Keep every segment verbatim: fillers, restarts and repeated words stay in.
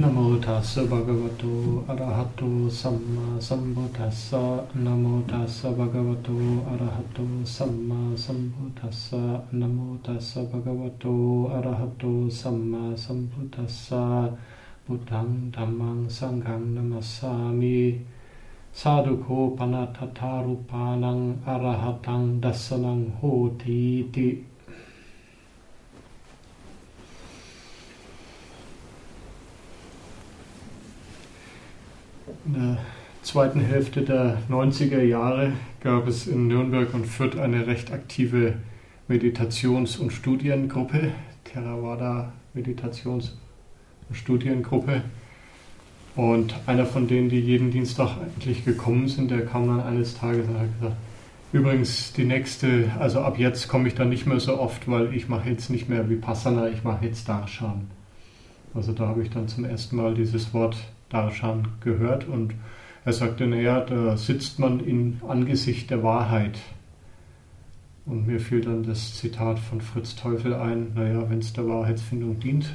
Namo tassa bhagavato arahato samma sambuddhassa. Namo tassa bhagavato arahato samma sambuddhassa. Namo tassa bhagavato arahato samma sambuddhassa. Buddhang dhammang sanghang namassami. Sadhuko panatatarupanang arahatang dassanang hoti iti. In der zweiten Hälfte der neunziger Jahre gab es in Nürnberg und Fürth eine recht aktive Meditations- und Studiengruppe, Theravada Meditations- und Studiengruppe. Und einer von denen, die jeden Dienstag eigentlich gekommen sind, der kam dann eines Tages und hat gesagt, übrigens die nächste, also ab jetzt komme ich dann nicht mehr so oft, weil ich mache jetzt nicht mehr Vipassana, ich mache jetzt Darshan. Also da habe ich dann zum ersten Mal dieses Wort Darshan gehört und er sagte, naja, da sitzt man in Angesicht der Wahrheit. Und mir fiel dann das Zitat von Fritz Teufel ein, naja, wenn es der Wahrheitsfindung dient.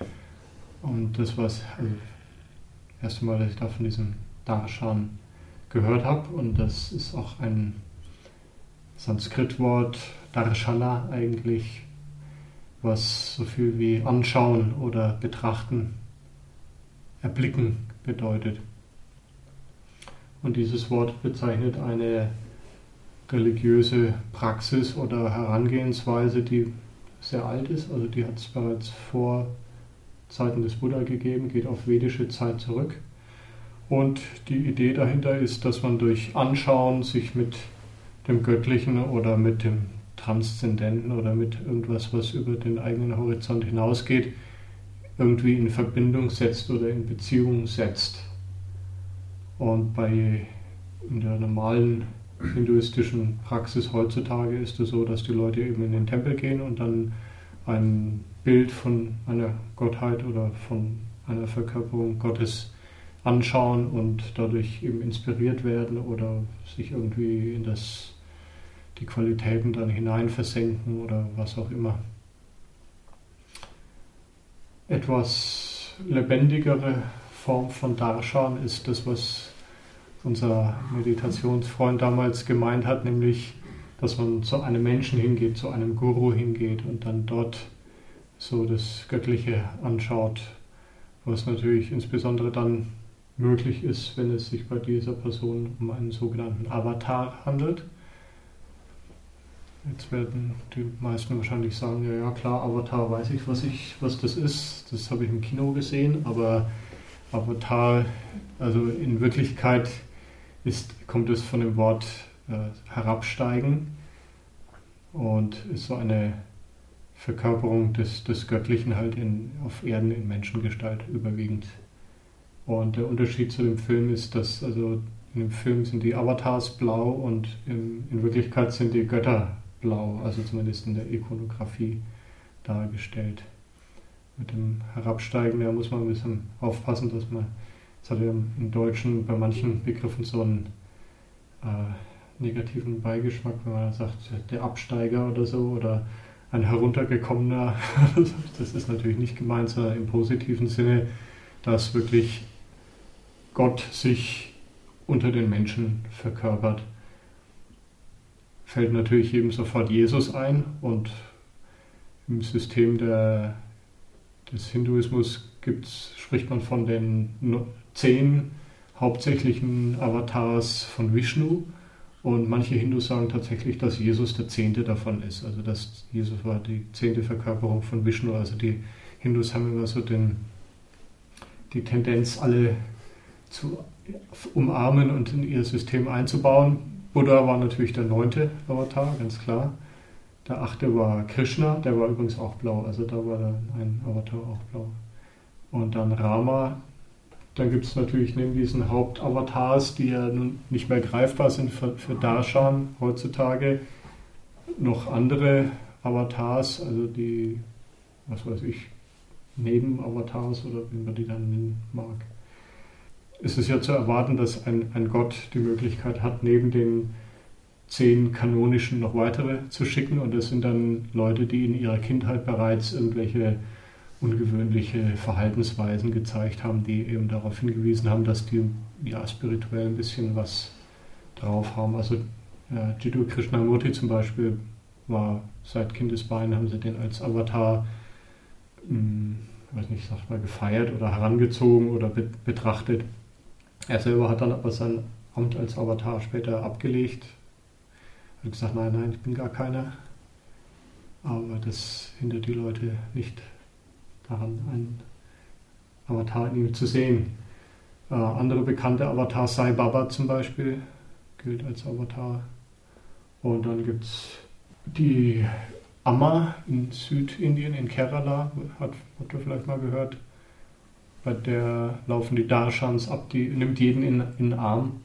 Und das war das also, erste Mal, dass ich da von diesem Darshan gehört habe und das ist auch ein Sanskritwort, Darshana eigentlich, was so viel wie anschauen oder betrachten, erblicken bedeutet. Und dieses Wort bezeichnet eine religiöse Praxis oder Herangehensweise, die sehr alt ist, also die hat es bereits vor Zeiten des Buddha gegeben, geht auf vedische Zeit zurück. Und die Idee dahinter ist, dass man durch Anschauen sich mit dem Göttlichen oder mit dem Transzendenten oder mit irgendwas, was über den eigenen Horizont hinausgeht, irgendwie in Verbindung setzt oder in Beziehung setzt. Und bei in der normalen hinduistischen Praxis heutzutage ist es so, dass die Leute eben in den Tempel gehen und dann ein Bild von einer Gottheit oder von einer Verkörperung Gottes anschauen und dadurch eben inspiriert werden oder sich irgendwie in das, die Qualitäten dann hinein versenken oder was auch immer. Etwas lebendigere Form von Darshan ist das, was unser Meditationsfreund damals gemeint hat, nämlich, dass man zu einem Menschen hingeht, zu einem Guru hingeht und dann dort so das Göttliche anschaut, was natürlich insbesondere dann möglich ist, wenn es sich bei dieser Person um einen sogenannten Avatar handelt. Jetzt werden die meisten wahrscheinlich sagen, ja, ja klar, Avatar weiß ich, was ich, was das ist, das habe ich im Kino gesehen, aber Avatar, also in Wirklichkeit ist, kommt es von dem Wort äh, herabsteigen und ist so eine Verkörperung des, des Göttlichen halt in, auf Erden in Menschengestalt überwiegend. Und der Unterschied zu dem Film ist, dass also in dem Film sind die Avatars blau und in, in Wirklichkeit sind die Götter blau, also zumindest in der Ikonografie dargestellt. Mit dem Herabsteigen, da muss man ein bisschen aufpassen, dass man, das hat ja im Deutschen bei manchen Begriffen so einen äh, negativen Beigeschmack, wenn man sagt, der Absteiger oder so, oder ein heruntergekommener, das ist natürlich nicht gemeint, sondern im positiven Sinne, dass wirklich Gott sich unter den Menschen verkörpert. Fällt natürlich jedem sofort Jesus ein und im System der, des Hinduismus gibt's, spricht man von den zehn hauptsächlichen Avatars von Vishnu und manche Hindus sagen tatsächlich, dass Jesus der zehnte davon ist. Also dass Jesus war die zehnte Verkörperung von Vishnu. Also die Hindus haben immer so den, die Tendenz, alle zu umarmen und in ihr System einzubauen. Buddha war natürlich der neunte Avatar, ganz klar. Der achte war Krishna, der war übrigens auch blau, also da war dann ein Avatar auch blau. Und dann Rama. Dann gibt es natürlich neben diesen Hauptavatars, die ja nun nicht mehr greifbar sind für, für Darshan heutzutage, noch andere Avatars, also die, was weiß ich, Nebenavatars oder wie man die dann nennen mag. Es ist ja zu erwarten, dass ein, ein Gott die Möglichkeit hat, neben den zehn kanonischen noch weitere zu schicken und das sind dann Leute, die in ihrer Kindheit bereits irgendwelche ungewöhnliche Verhaltensweisen gezeigt haben, die eben darauf hingewiesen haben, dass die ja spirituell ein bisschen was drauf haben. Also ja, Jiddu Krishnamurti zum Beispiel war seit Kindesbeinen, haben sie den als Avatar, mh, weiß nicht, sagt mal, gefeiert oder herangezogen oder be- betrachtet. Er selber hat dann aber sein Amt als Avatar später abgelegt. Er hat gesagt, nein, nein, ich bin gar keiner. Aber das hindert die Leute nicht daran, einen Avatar in ihm zu sehen. Äh, andere bekannte Avatars, Sai Baba zum Beispiel, gilt als Avatar. Und dann gibt es die Amma in Südindien, in Kerala, hat, habt ihr vielleicht mal gehört. Bei der laufen die Darshans ab, die nimmt jeden in, in den Arm.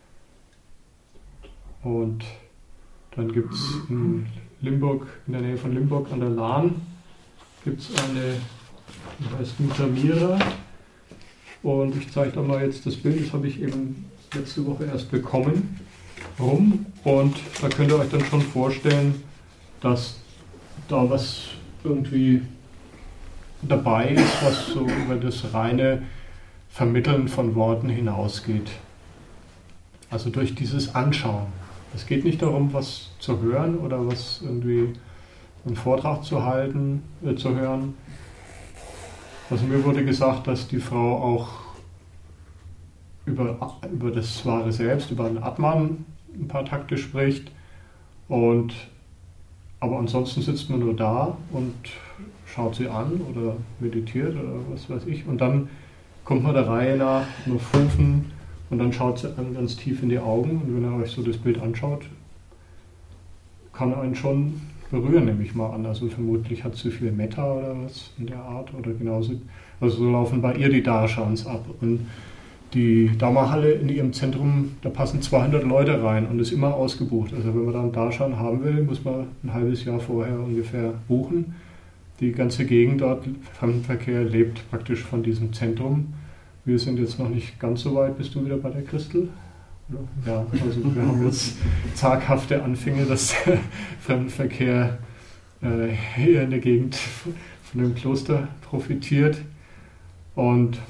Und dann gibt es in Limburg, in der Nähe von Limburg an der Lahn, gibt es eine, die heißt Mutamira. Und ich zeige da mal jetzt das Bild, das habe ich eben letzte Woche erst bekommen, rum. Und da könnt ihr euch dann schon vorstellen, dass da was irgendwie dabei ist, was so über das reine Vermitteln von Worten hinausgeht. Also durch dieses Anschauen. Es geht nicht darum, was zu hören oder was irgendwie einen Vortrag zu halten, äh, zu hören. Also mir wurde gesagt, dass die Frau auch über, über das wahre Selbst, über einen Atman ein paar Takte spricht. Und, aber ansonsten sitzt man nur da und schaut sie an oder meditiert oder was weiß ich. Und dann kommt man der Reihe nach nur fünfen und dann schaut sie einem ganz tief in die Augen. Und wenn ihr euch so das Bild anschaut, kann er einen schon berühren, nehme ich mal an. Also vermutlich hat sie viel Metta oder was in der Art. Oder genauso. Also so laufen bei ihr die Darshans ab. Und die Dharma-Halle in ihrem Zentrum, da passen zweihundert Leute rein und ist immer ausgebucht. Also wenn man da einen Darshan haben will, muss man ein halbes Jahr vorher ungefähr buchen. Die ganze Gegend dort, Fremdenverkehr, lebt praktisch von diesem Zentrum. Wir sind jetzt noch nicht ganz so weit. Bist du wieder bei der Christel? Ja, also wir haben jetzt zaghafte Anfänge, dass der Fremdenverkehr äh, hier in der Gegend von dem Kloster profitiert. Und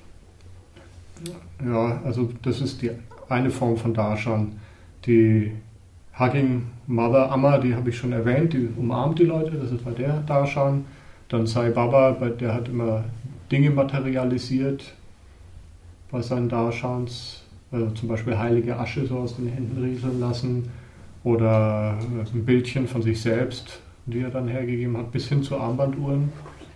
ja, also das ist die eine Form von Darshan. Die Hugging Mother Amma, die habe ich schon erwähnt, die umarmt die Leute, das ist bei der Darshan. Dann Sai Baba, bei der hat immer Dinge materialisiert bei seinen Darshans, also zum Beispiel heilige Asche so aus den Händen rieseln lassen oder ein Bildchen von sich selbst, die er dann hergegeben hat, bis hin zu Armbanduhren.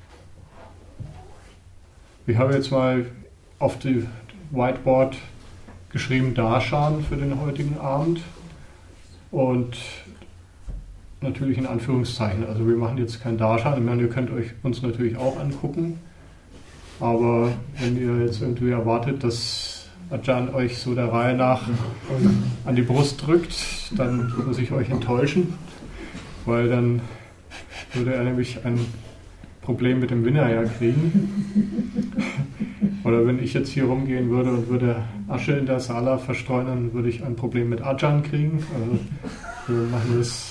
Ich habe jetzt mal auf die Whiteboard geschrieben Darshan für den heutigen Abend und natürlich in Anführungszeichen. Also wir machen jetzt kein Darshan, ich meine, ihr könnt euch uns natürlich auch angucken, aber wenn ihr jetzt irgendwie erwartet, dass Ajahn euch so der Reihe nach an die Brust drückt, dann muss ich euch enttäuschen, weil dann würde er nämlich ein Problem mit dem Vinaya kriegen. Oder wenn ich jetzt hier rumgehen würde und würde Asche in der Sala verstreuen, dann würde ich ein Problem mit Ajahn kriegen. Also wir machen das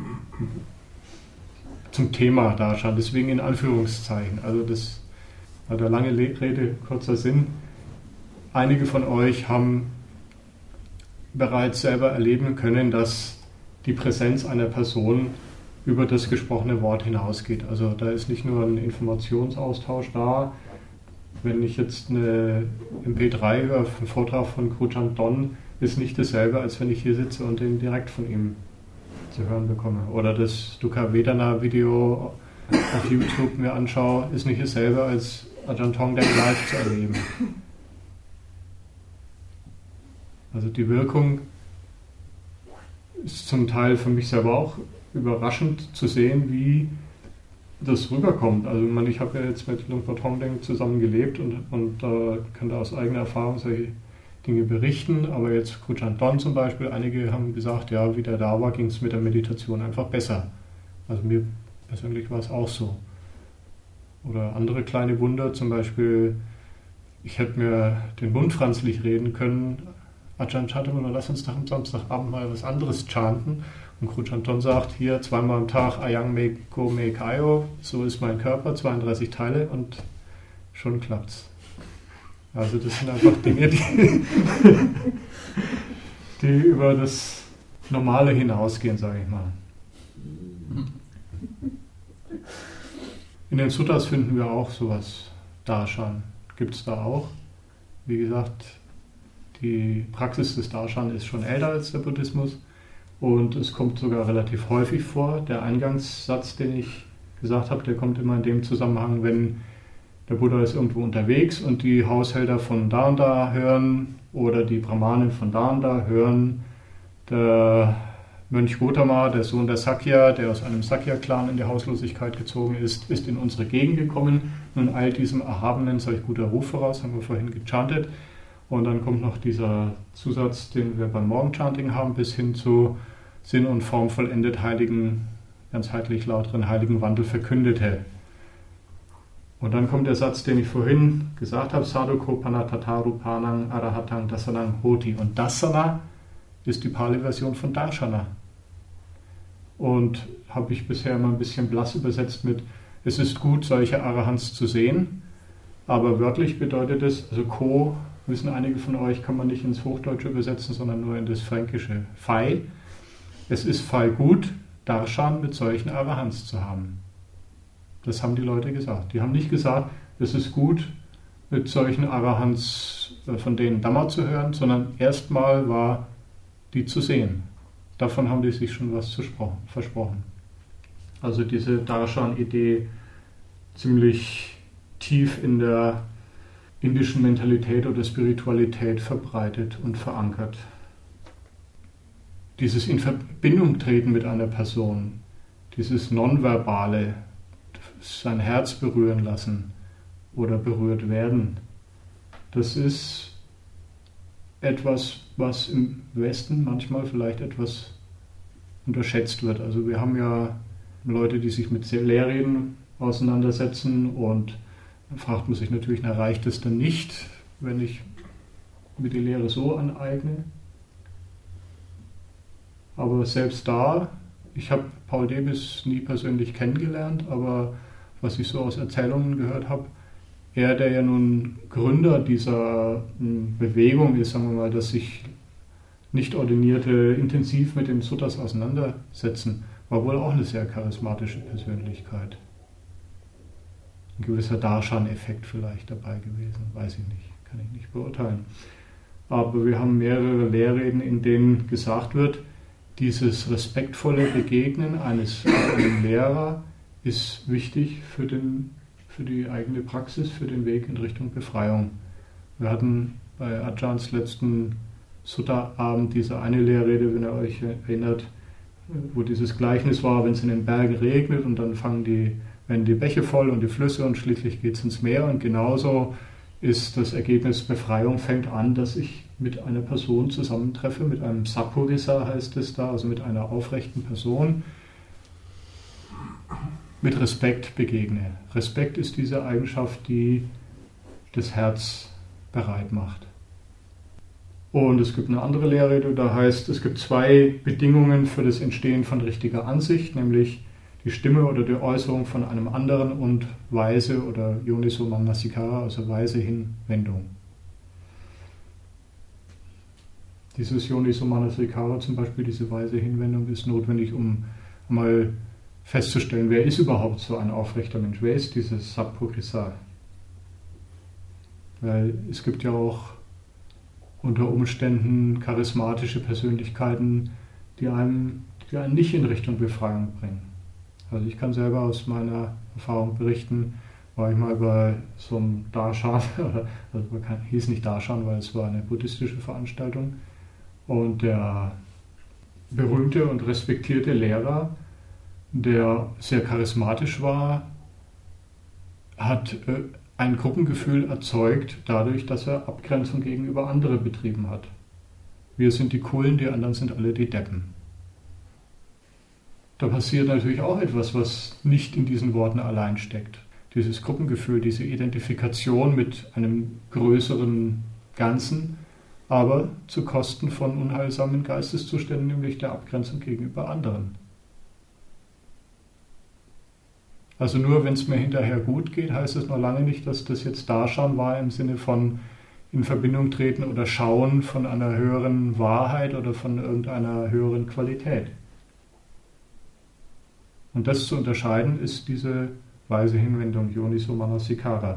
zum Thema Darshan, deswegen in Anführungszeichen. Also das war der lange Rede, kurzer Sinn. Einige von euch haben bereits selber erleben können, dass die Präsenz einer Person über das gesprochene Wort hinausgeht. Also da ist nicht nur ein Informationsaustausch da. Wenn ich jetzt eine M P drei höre, einen Vortrag von Kruchan Don, ist nicht dasselbe, als wenn ich hier sitze und den direkt von ihm zu hören bekomme. Oder das Dukkha Vedana Video auf YouTube mir anschaue, ist nicht dasselbe, als Ajahn Tongden live zu erleben. Also die Wirkung ist zum Teil für mich selber auch überraschend zu sehen, wie das rüberkommt. Also ich, meine, ich habe ja jetzt mit Lumpur Tongden zusammen gelebt und, und äh, kann da aus eigener Erfahrung solche Dinge berichten, aber jetzt Kruchan Don zum Beispiel, einige haben gesagt, ja, wie der da war, ging es mit der Meditation einfach besser. Also mir persönlich war es auch so. Oder andere kleine Wunder, zum Beispiel, ich hätte mir den Mund franzlich reden können, Ajahn Chatuman, lass uns doch am Samstagabend mal was anderes chanten. Und Kruchanton sagt, hier zweimal am Tag Ayang Me Go Me Kayo, so ist mein Körper, zweiunddreißig Teile und schon klappt's. Also das sind einfach Dinge, die, die über das Normale hinausgehen, sage ich mal. In den Suttas finden wir auch sowas, Darshan. Gibt es da auch. Wie gesagt, die Praxis des Darshan ist schon älter als der Buddhismus und es kommt sogar relativ häufig vor. Der Eingangssatz, den ich gesagt habe, der kommt immer in dem Zusammenhang, wenn der Buddha ist irgendwo unterwegs und die Haushälter von da und da hören oder die Brahmanen von da und da hören, der Mönch Gotama, der Sohn der Sakya, der aus einem Sakya-Clan in die Hauslosigkeit gezogen ist, ist in unsere Gegend gekommen. Nun eilt diesem Erhabenen solch guter Ruf voraus, haben wir vorhin gechantet. Und dann kommt noch dieser Zusatz, den wir beim Morgenchanting haben, bis hin zu Sinn und Form vollendet heiligen, ganzheitlich lauteren heiligen Wandel verkündete. Und dann kommt der Satz, den ich vorhin gesagt habe, Sadhuko Panatataru Panang Arahatang Dasanang Hoti. Und Dasana ist die Pali-Version von Darshana. Und habe ich bisher immer ein bisschen blass übersetzt mit, es ist gut, solche Arahants zu sehen, aber wörtlich bedeutet es, also Ko, wissen einige von euch, kann man nicht ins Hochdeutsche übersetzen, sondern nur in das Fränkische. Fei, es ist fei gut, Darshan mit solchen Arahants zu haben. Das haben die Leute gesagt. Die haben nicht gesagt, es ist gut, mit solchen Arahants von denen Dhamma zu hören, sondern erstmal war die zu sehen. Davon haben die sich schon was versprochen. Also diese Darshan-Idee ziemlich tief in der indischen Mentalität oder Spiritualität verbreitet und verankert. Dieses in Verbindung treten mit einer Person, dieses Nonverbale, sein Herz berühren lassen oder berührt werden, das ist etwas, was im Westen manchmal vielleicht etwas unterschätzt wird. Also wir haben ja Leute, die sich mit Lehrreden auseinandersetzen und dann fragt man sich natürlich, na, reicht es dann nicht, wenn ich mir die Lehre so aneigne? Aber selbst da, ich habe Paul Debis nie persönlich kennengelernt, aber was ich so aus Erzählungen gehört habe, er, der ja nun Gründer dieser Bewegung ist, sagen wir mal, dass sich Nicht-Ordinierte intensiv mit den Suttas auseinandersetzen, war wohl auch eine sehr charismatische Persönlichkeit. Ein gewisser Darshan-Effekt vielleicht dabei gewesen, weiß ich nicht, kann ich nicht beurteilen. Aber wir haben mehrere Lehrreden, in denen gesagt wird, dieses respektvolle Begegnen eines einem Lehrer ist wichtig für den für die eigene Praxis, für den Weg in Richtung Befreiung. Wir hatten bei Ajahns letzten Sutta-Abend diese eine Lehrrede, wenn ihr euch erinnert, wo dieses Gleichnis war, wenn es in den Bergen regnet und dann fangen die, werden die Bäche voll und die Flüsse und schließlich geht es ins Meer. Und genauso ist das Ergebnis Befreiung fängt an, dass ich mit einer Person zusammentreffe, mit einem Sappurisa heißt es da, also mit einer aufrechten Person, mit Respekt begegne. Respekt ist diese Eigenschaft, die das Herz bereit macht. Und es gibt eine andere Lehrrede, da heißt, es gibt zwei Bedingungen für das Entstehen von richtiger Ansicht, nämlich die Stimme oder die Äußerung von einem anderen und weise oder Yoniso Manasikara, also weise Hinwendung. Dieses Yoniso Manasikara zum Beispiel, diese weise Hinwendung ist notwendig, um mal festzustellen, wer ist überhaupt so ein aufrechter Mensch, wer ist dieses Sappurisa? Weil es gibt ja auch unter Umständen charismatische Persönlichkeiten, die einem, die einen nicht in Richtung Befreiung bringen. Also ich kann selber aus meiner Erfahrung berichten, war ich mal bei so einem Darshan, also man kann, hieß nicht Darshan, weil es war eine buddhistische Veranstaltung, und der berühmte und respektierte Lehrer, der sehr charismatisch war, hat äh, ein Gruppengefühl erzeugt dadurch, dass er Abgrenzung gegenüber anderen betrieben hat. Wir sind die Coolen, die anderen sind alle die Deppen. Da passiert natürlich auch etwas, was nicht in diesen Worten allein steckt. Dieses Gruppengefühl, diese Identifikation mit einem größeren Ganzen aber zu Kosten von unheilsamen Geisteszuständen, nämlich der Abgrenzung gegenüber anderen. Also nur wenn es mir hinterher gut geht, heißt es noch lange nicht, dass das jetzt Darshan war im Sinne von in Verbindung treten oder schauen von einer höheren Wahrheit oder von irgendeiner höheren Qualität. Und das zu unterscheiden ist diese weise Hinwendung, Yoniso Manasikara.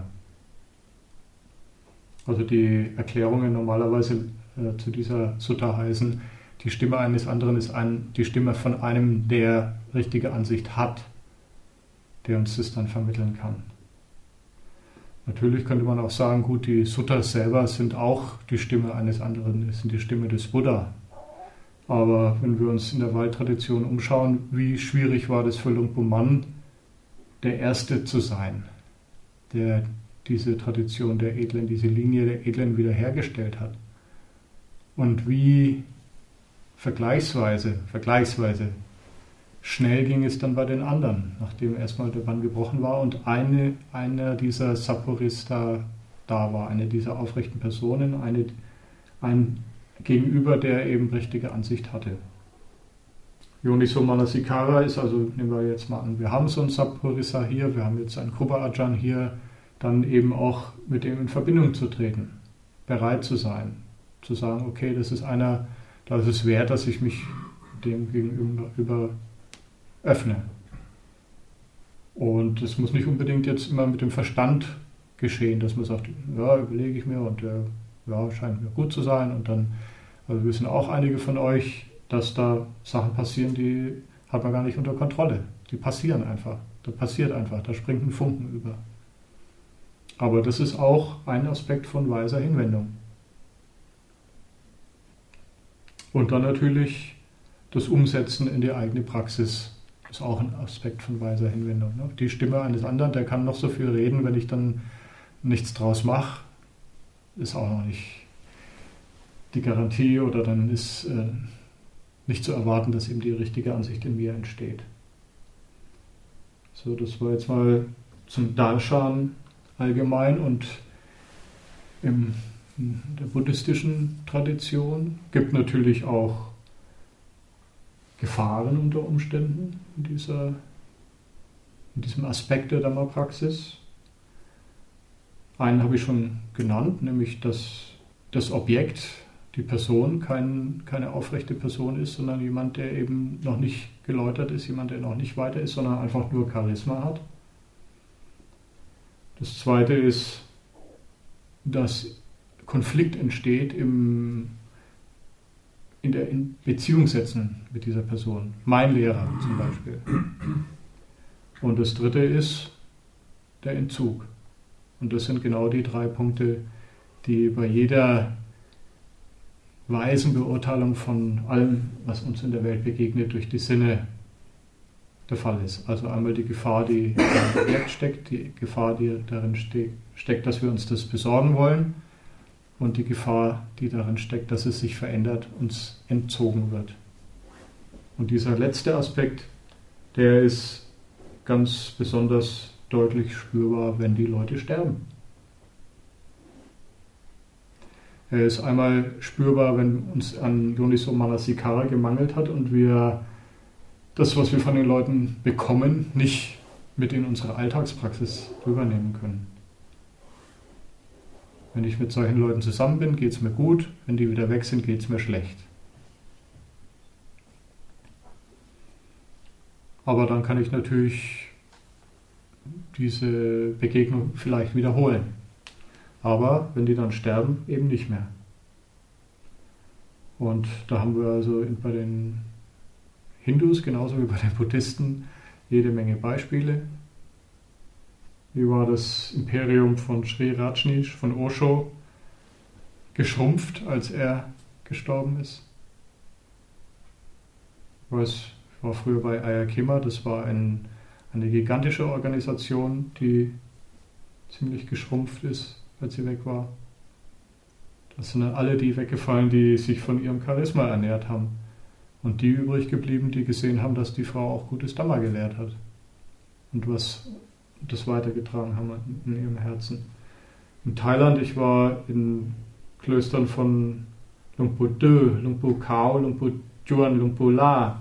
Also die Erklärungen normalerweise äh, zu dieser Sutta heißen, die Stimme eines anderen ist ein, die Stimme von einem, der richtige Ansicht hat, der uns das dann vermitteln kann. Natürlich könnte man auch sagen, gut, die Suttas selber sind auch die Stimme eines anderen, sind die Stimme des Buddha. Aber wenn wir uns in der Waldtradition umschauen, wie schwierig war das für Lumpo Man, der Erste zu sein, der diese Tradition der Edlen, diese Linie der Edlen wiederhergestellt hat. Und wie vergleichsweise, vergleichsweise schnell ging es dann bei den anderen, nachdem erstmal der Bann gebrochen war und eine, einer dieser Sappurista da war, eine dieser aufrechten Personen, eine, ein Gegenüber, der eben richtige Ansicht hatte. Yoniso Manasikara ist also, nehmen wir jetzt mal an, wir haben so einen Sappurisa hier, wir haben jetzt einen Kruba Ajahn hier, dann eben auch mit dem in Verbindung zu treten, bereit zu sein, zu sagen, okay, das ist einer, das ist wert, dass ich mich dem gegenüber öffne. Und es muss nicht unbedingt jetzt immer mit dem Verstand geschehen, dass man sagt, ja, überlege ich mir und äh, ja, scheint mir gut zu sein. Und dann, also wissen auch einige von euch, dass da Sachen passieren, die hat man gar nicht unter Kontrolle. Die passieren einfach. Da passiert einfach, da springt ein Funken über. Aber das ist auch ein Aspekt von weiser Hinwendung. Und dann natürlich das Umsetzen in die eigene Praxis ist auch ein Aspekt von weiser Hinwendung. Die Stimme eines anderen, der kann noch so viel reden, wenn ich dann nichts draus mache, ist auch noch nicht die Garantie oder dann ist äh, nicht zu erwarten, dass eben die richtige Ansicht in mir entsteht. So, das war jetzt mal zum Darshan allgemein und im, in der buddhistischen Tradition gibt natürlich auch Gefahren unter Umständen in, dieser, in diesem Aspekt der Dhamma-Praxis. Einen habe ich schon genannt, nämlich dass das Objekt, die Person, kein, keine aufrechte Person ist, sondern jemand, der eben noch nicht geläutert ist, jemand, der noch nicht weiter ist, sondern einfach nur Charisma hat. Das Zweite ist, dass Konflikt entsteht im in der in Beziehung setzen mit dieser Person. Mein Lehrer zum Beispiel. Und das Dritte ist der Entzug. Und das sind genau die drei Punkte, die bei jeder weisen Beurteilung von allem, was uns in der Welt begegnet, durch die Sinne der Fall ist. Also einmal die Gefahr, die im Objekt steckt, die Gefahr, die darin steckt, dass wir uns das besorgen wollen, und die Gefahr, die darin steckt, dass es sich verändert, uns entzogen wird. Und dieser letzte Aspekt, der ist ganz besonders deutlich spürbar, wenn die Leute sterben. Er ist einmal spürbar, wenn uns an Yoniso Manasikara gemangelt hat und wir das, was wir von den Leuten bekommen, nicht mit in unsere Alltagspraxis rübernehmen können. Wenn ich mit solchen Leuten zusammen bin, geht es mir gut. Wenn die wieder weg sind, geht es mir schlecht. Aber dann kann ich natürlich diese Begegnung vielleicht wiederholen. Aber wenn die dann sterben, eben nicht mehr. Und da haben wir also bei den Hindus genauso wie bei den Buddhisten jede Menge Beispiele. Wie war das Imperium von Sri Rajneesh, von Osho, geschrumpft, als er gestorben ist? Ich weiß, ich war früher bei Ayakema, das war ein, eine gigantische Organisation, die ziemlich geschrumpft ist, als sie weg war. Das sind dann alle die weggefallen, die sich von ihrem Charisma ernährt haben. Und die übrig geblieben, die gesehen haben, dass die Frau auch gutes Dhamma gelehrt hat. Und was das weitergetragen haben in ihrem Herzen. In Thailand, ich war in Klöstern von Luang Pu Tö, Luang Pu Khao, Luang Pu Chuan, Luang Pu La.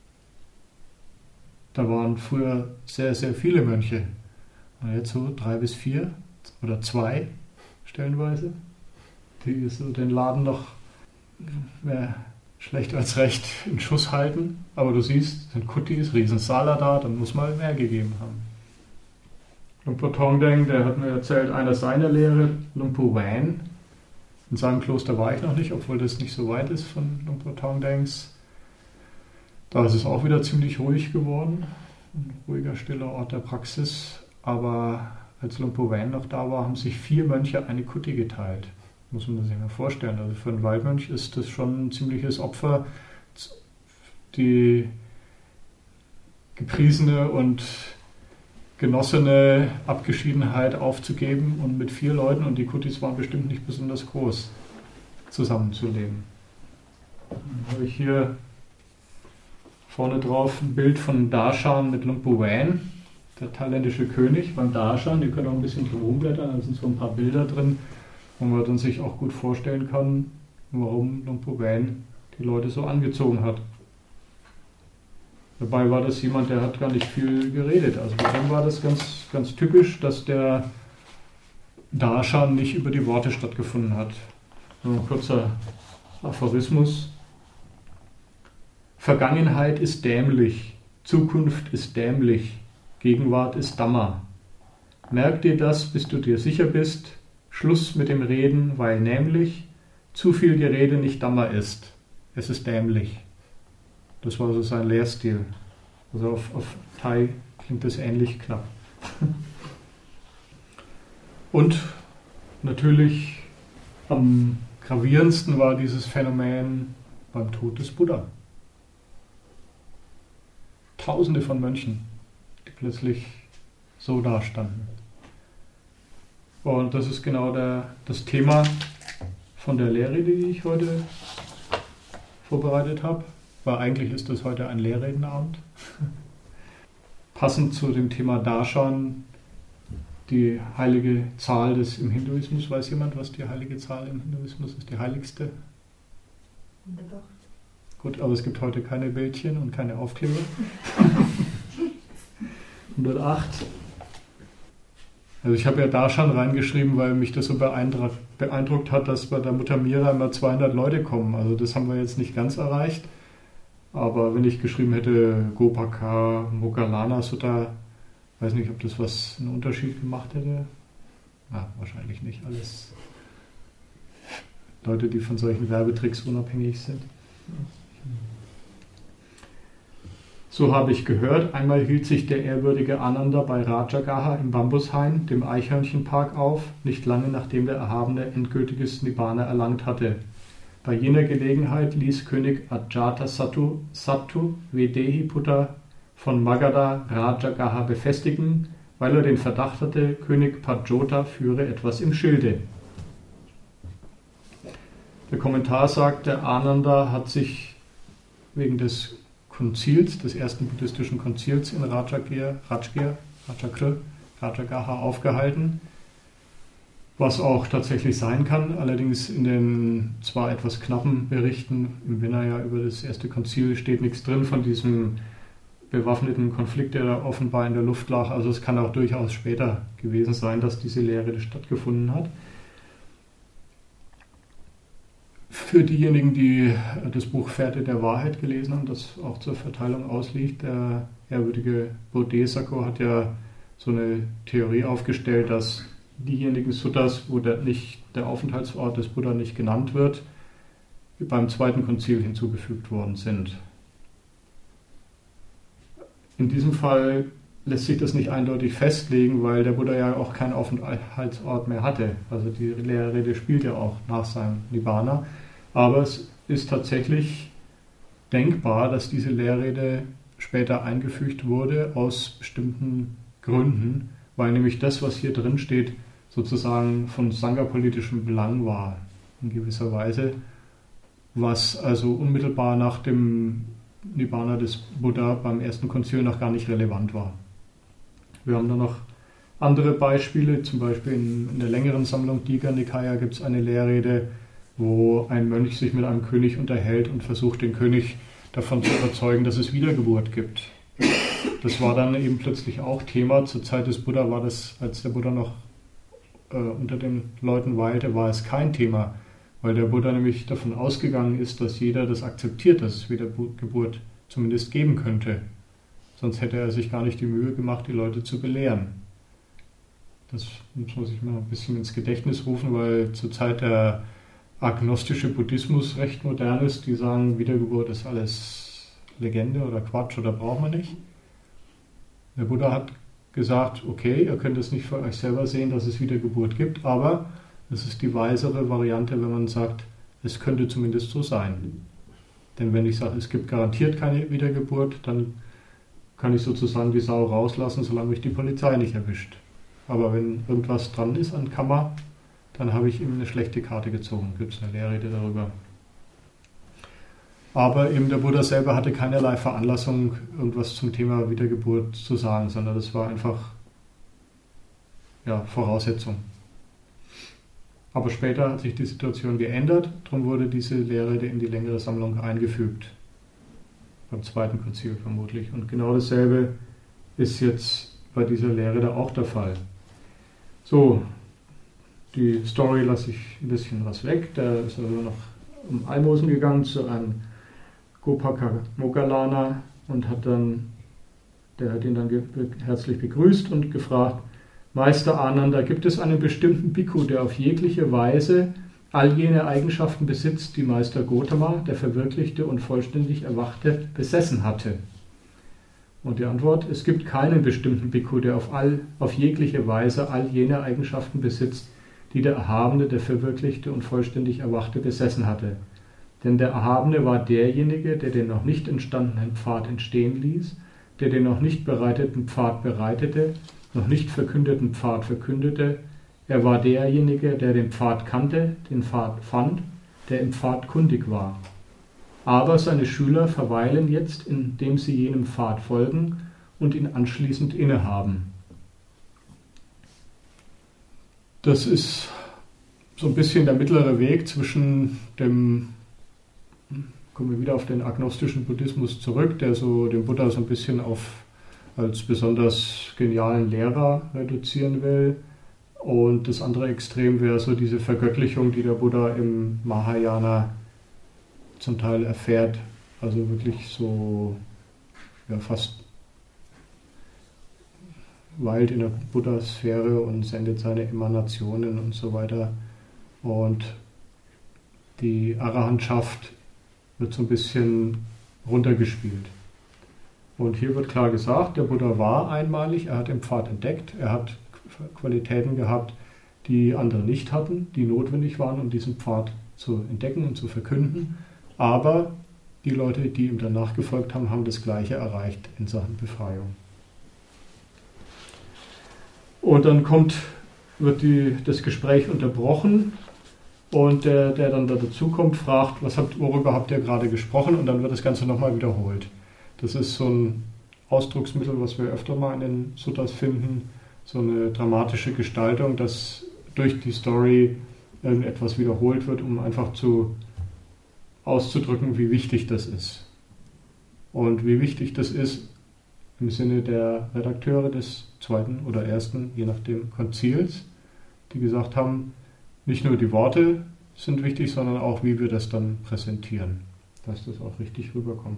Da waren früher sehr, sehr viele Mönche. Und jetzt so drei bis vier oder zwei stellenweise, die so den Laden noch mehr schlecht als recht in Schuss halten. Aber du siehst, sind Kuttis, Riesensala da, dann muss man mehr gegeben haben. Luang Pu Thongdeng, der hat mir erzählt, einer seiner Lehre, Luang Pu Wan. In seinem Kloster war ich noch nicht, obwohl das nicht so weit ist von Luang Pu Thongdengs. Da ist es auch wieder ziemlich ruhig geworden. Ein ruhiger, stiller Ort der Praxis. Aber als Luang Pu Wan noch da war, haben sich vier Mönche eine Kutti geteilt. Muss man sich mal vorstellen. Also für einen Waldmönch ist das schon ein ziemliches Opfer, die gepriesene und genossene Abgeschiedenheit aufzugeben und mit vier Leuten, und die Kuttis waren bestimmt nicht besonders groß, zusammenzuleben. Dann habe ich hier vorne drauf ein Bild von Darshan mit Luang Pu Wan, der thailändische König beim Darshan. Die können auch ein bisschen drum rumblättern, da sind so ein paar Bilder drin, wo man dann sich auch gut vorstellen kann, warum Luang Pu Wan die Leute so angezogen hat. Dabei war das jemand, der hat gar nicht viel geredet. Also bei dem war das ganz, ganz typisch, dass der Darshan nicht über die Worte stattgefunden hat. Nur ein kurzer Aphorismus. Vergangenheit ist dämlich, Zukunft ist dämlich, Gegenwart ist Dhamma. Merk dir das, bis du dir sicher bist. Schluss mit dem Reden, weil nämlich zu viel Gerede nicht Dhamma ist. Es ist dämlich. Das war so sein Lehrstil. Also auf, auf Thai klingt das ähnlich knapp. Und natürlich am gravierendsten war dieses Phänomen beim Tod des Buddha. Tausende von Mönchen, die plötzlich so dastanden. Und das ist genau der, das Thema von der Lehrrede, die ich heute vorbereitet habe. Weil eigentlich ist das heute ein Lehrredenabend. Passend zu dem Thema Darshan, die heilige Zahl des im Hinduismus. Weiß jemand, was die heilige Zahl im Hinduismus ist? Die heiligste? hundertacht. Gut, aber es gibt heute keine Bildchen und keine Aufkleber. hundertacht. Also ich habe ja Darshan reingeschrieben, weil mich das so beeindruckt, beeindruckt hat, dass bei der Mutter Mira immer zweihundert Leute kommen. Also das haben wir jetzt nicht ganz erreicht. Aber wenn ich geschrieben hätte Gopaka, Moggallana Sutta, weiß nicht, ob das was einen Unterschied gemacht hätte. Na, wahrscheinlich nicht. Alles Leute, die von solchen Werbetricks unabhängig sind. So habe ich gehört, einmal hielt sich der ehrwürdige Ananda bei Rajagaha im Bambushain, dem Eichhörnchenpark, auf, nicht lange nachdem der Erhabene endgültiges Nibbana erlangt hatte. Bei jener Gelegenheit ließ König Ajatasattu Sattu Vedehiputta von Magadha Rajagaha befestigen, weil er den Verdacht hatte, König Pajota führe etwas im Schilde. Der Kommentar sagt, der Ananda hat sich wegen des Konzils, des ersten buddhistischen Konzils in Rajagir, Rajgir, Rajagir, Rajagaha aufgehalten, was auch tatsächlich sein kann, allerdings in den zwar etwas knappen Berichten im Vinaya über das erste Konzil steht nichts drin von diesem bewaffneten Konflikt, der da offenbar in der Luft lag. Also es kann auch durchaus später gewesen sein, dass diese Lehre stattgefunden hat. Für diejenigen, die das Buch Fährte der Wahrheit gelesen haben, das auch zur Verteilung ausliegt, der ehrwürdige Bodhisattva hat ja so eine Theorie aufgestellt, dass diejenigen Suttas, wo der, nicht, der Aufenthaltsort des Buddha nicht genannt wird, beim zweiten Konzil hinzugefügt worden sind. In diesem Fall lässt sich das nicht eindeutig festlegen, weil der Buddha ja auch keinen Aufenthaltsort mehr hatte. Also die Lehrrede spielt ja auch nach seinem Nibbana. Aber es ist tatsächlich denkbar, dass diese Lehrrede später eingefügt wurde aus bestimmten Gründen, weil nämlich das, was hier drin steht, sozusagen von sangha-politischem Belang war, in gewisser Weise, was also unmittelbar nach dem Nibbana des Buddha beim ersten Konzil noch gar nicht relevant war. Wir haben da noch andere Beispiele, zum Beispiel in, in der längeren Sammlung Digha Nikaya gibt es eine Lehrrede, wo ein Mönch sich mit einem König unterhält und versucht, den König davon zu überzeugen, dass es Wiedergeburt gibt. Das war dann eben plötzlich auch Thema. Zur Zeit des Buddha war das, als der Buddha noch äh, unter den Leuten weilte, war es kein Thema, weil der Buddha nämlich davon ausgegangen ist, dass jeder das akzeptiert, dass es Wiedergeburt zumindest geben könnte. Sonst hätte er sich gar nicht die Mühe gemacht, die Leute zu belehren. Das muss man sich mal ein bisschen ins Gedächtnis rufen, weil zur Zeit der agnostische Buddhismus recht modern ist. Die sagen, Wiedergeburt ist alles Legende oder Quatsch oder braucht man nicht. Der Buddha hat gesagt, okay, ihr könnt es nicht für euch selber sehen, dass es Wiedergeburt gibt, aber es ist die weisere Variante, wenn man sagt, es könnte zumindest so sein. Denn wenn ich sage, es gibt garantiert keine Wiedergeburt, dann kann ich sozusagen die Sau rauslassen, solange mich die Polizei nicht erwischt. Aber wenn irgendwas dran ist an Kammer, dann habe ich ihm eine schlechte Karte gezogen. Gibt es eine Lehrrede darüber. Aber eben der Buddha selber hatte keinerlei Veranlassung, irgendwas zum Thema Wiedergeburt zu sagen, sondern das war einfach ja, Voraussetzung. Aber später hat sich die Situation geändert, darum wurde diese Lehrrede in die längere Sammlung eingefügt. Beim zweiten Konzil vermutlich. Und genau dasselbe ist jetzt bei dieser Lehrrede auch der Fall. So, die Story lasse ich ein bisschen was weg. Da ist also noch um Almosen gegangen zu einem Gopaka Moggallana und hat dann, der hat ihn dann ge- herzlich begrüßt und gefragt, Meister Ananda, gibt es einen bestimmten Bhikkhu, der auf jegliche Weise all jene Eigenschaften besitzt, die Meister Gotama, der verwirklichte und vollständig Erwachte, besessen hatte? Und die Antwort, es gibt keinen bestimmten Bhikkhu, der auf, all, auf jegliche Weise all jene Eigenschaften besitzt, die der Erhabene, der verwirklichte und vollständig Erwachte besessen hatte. Denn der Erhabene war derjenige, der den noch nicht entstandenen Pfad entstehen ließ, der den noch nicht bereiteten Pfad bereitete, noch nicht verkündeten Pfad verkündete. Er war derjenige, der den Pfad kannte, den Pfad fand, der im Pfad kundig war. Aber seine Schüler verweilen jetzt, indem sie jenem Pfad folgen und ihn anschließend innehaben. Das ist so ein bisschen der mittlere Weg zwischen dem, kommen wir wieder auf den agnostischen Buddhismus zurück, der so den Buddha so ein bisschen auf als besonders genialen Lehrer reduzieren will. Und das andere Extrem wäre so diese Vergöttlichung, die der Buddha im Mahayana zum Teil erfährt. Also wirklich so ja, fast weilt in der Buddha-Sphäre und sendet seine Emanationen und so weiter. Und die Arahantschaft wird so ein bisschen runtergespielt. Und hier wird klar gesagt, der Buddha war einmalig, er hat den Pfad entdeckt, er hat Qualitäten gehabt, die andere nicht hatten, die notwendig waren, um diesen Pfad zu entdecken und zu verkünden. Aber die Leute, die ihm danach gefolgt haben, haben das Gleiche erreicht in Sachen Befreiung. Und dann kommt, wird die, das Gespräch unterbrochen und der, der dann da dazukommt, fragt, was habt, worüber habt ihr gerade gesprochen? Und dann wird das Ganze nochmal wiederholt. Das ist so ein Ausdrucksmittel, was wir öfter mal in den Suttas finden, so eine dramatische Gestaltung, dass durch die Story irgendetwas wiederholt wird, um einfach zu auszudrücken, wie wichtig das ist. Und wie wichtig das ist im Sinne der Redakteure des zweiten oder ersten, je nachdem, Konzils, die gesagt haben, nicht nur die Worte sind wichtig, sondern auch, wie wir das dann präsentieren, dass das auch richtig rüberkommt.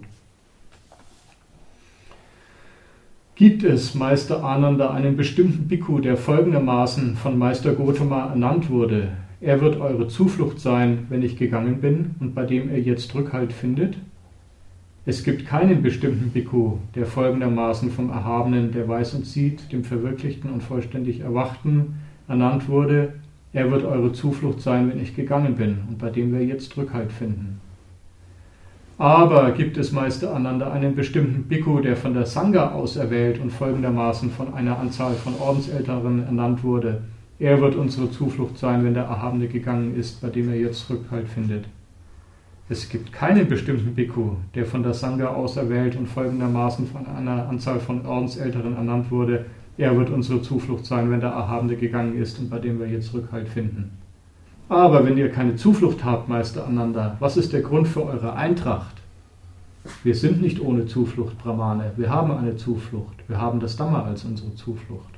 Gibt es, Meister Ananda, einen bestimmten Bhikkhu, der folgendermaßen von Meister Gotama ernannt wurde? Er wird eure Zuflucht sein, wenn ich gegangen bin, und bei dem ihr jetzt Rückhalt findet? Es gibt keinen bestimmten Bhikkhu, der folgendermaßen vom Erhabenen, der weiß und sieht, dem Verwirklichten und vollständig Erwachten, ernannt wurde. Er wird eure Zuflucht sein, wenn ich gegangen bin, und bei dem wir jetzt Rückhalt finden. Aber gibt es, Meister Ananda, einen bestimmten Bhikkhu, der von der Sangha auserwählt und folgendermaßen von einer Anzahl von Ordensälteren ernannt wurde? Er wird unsere Zuflucht sein, wenn der Erhabene gegangen ist, bei dem er jetzt Rückhalt findet. Es gibt keinen bestimmten Bhikkhu, der von der Sangha auserwählt und folgendermaßen von einer Anzahl von Ordensälteren ernannt wurde. Er wird unsere Zuflucht sein, wenn der Erhabene gegangen ist und bei dem wir jetzt Rückhalt finden. Aber wenn ihr keine Zuflucht habt, Meister Ananda, was ist der Grund für eure Eintracht? Wir sind nicht ohne Zuflucht, Brahmane. Wir haben eine Zuflucht. Wir haben das Dhamma als unsere Zuflucht.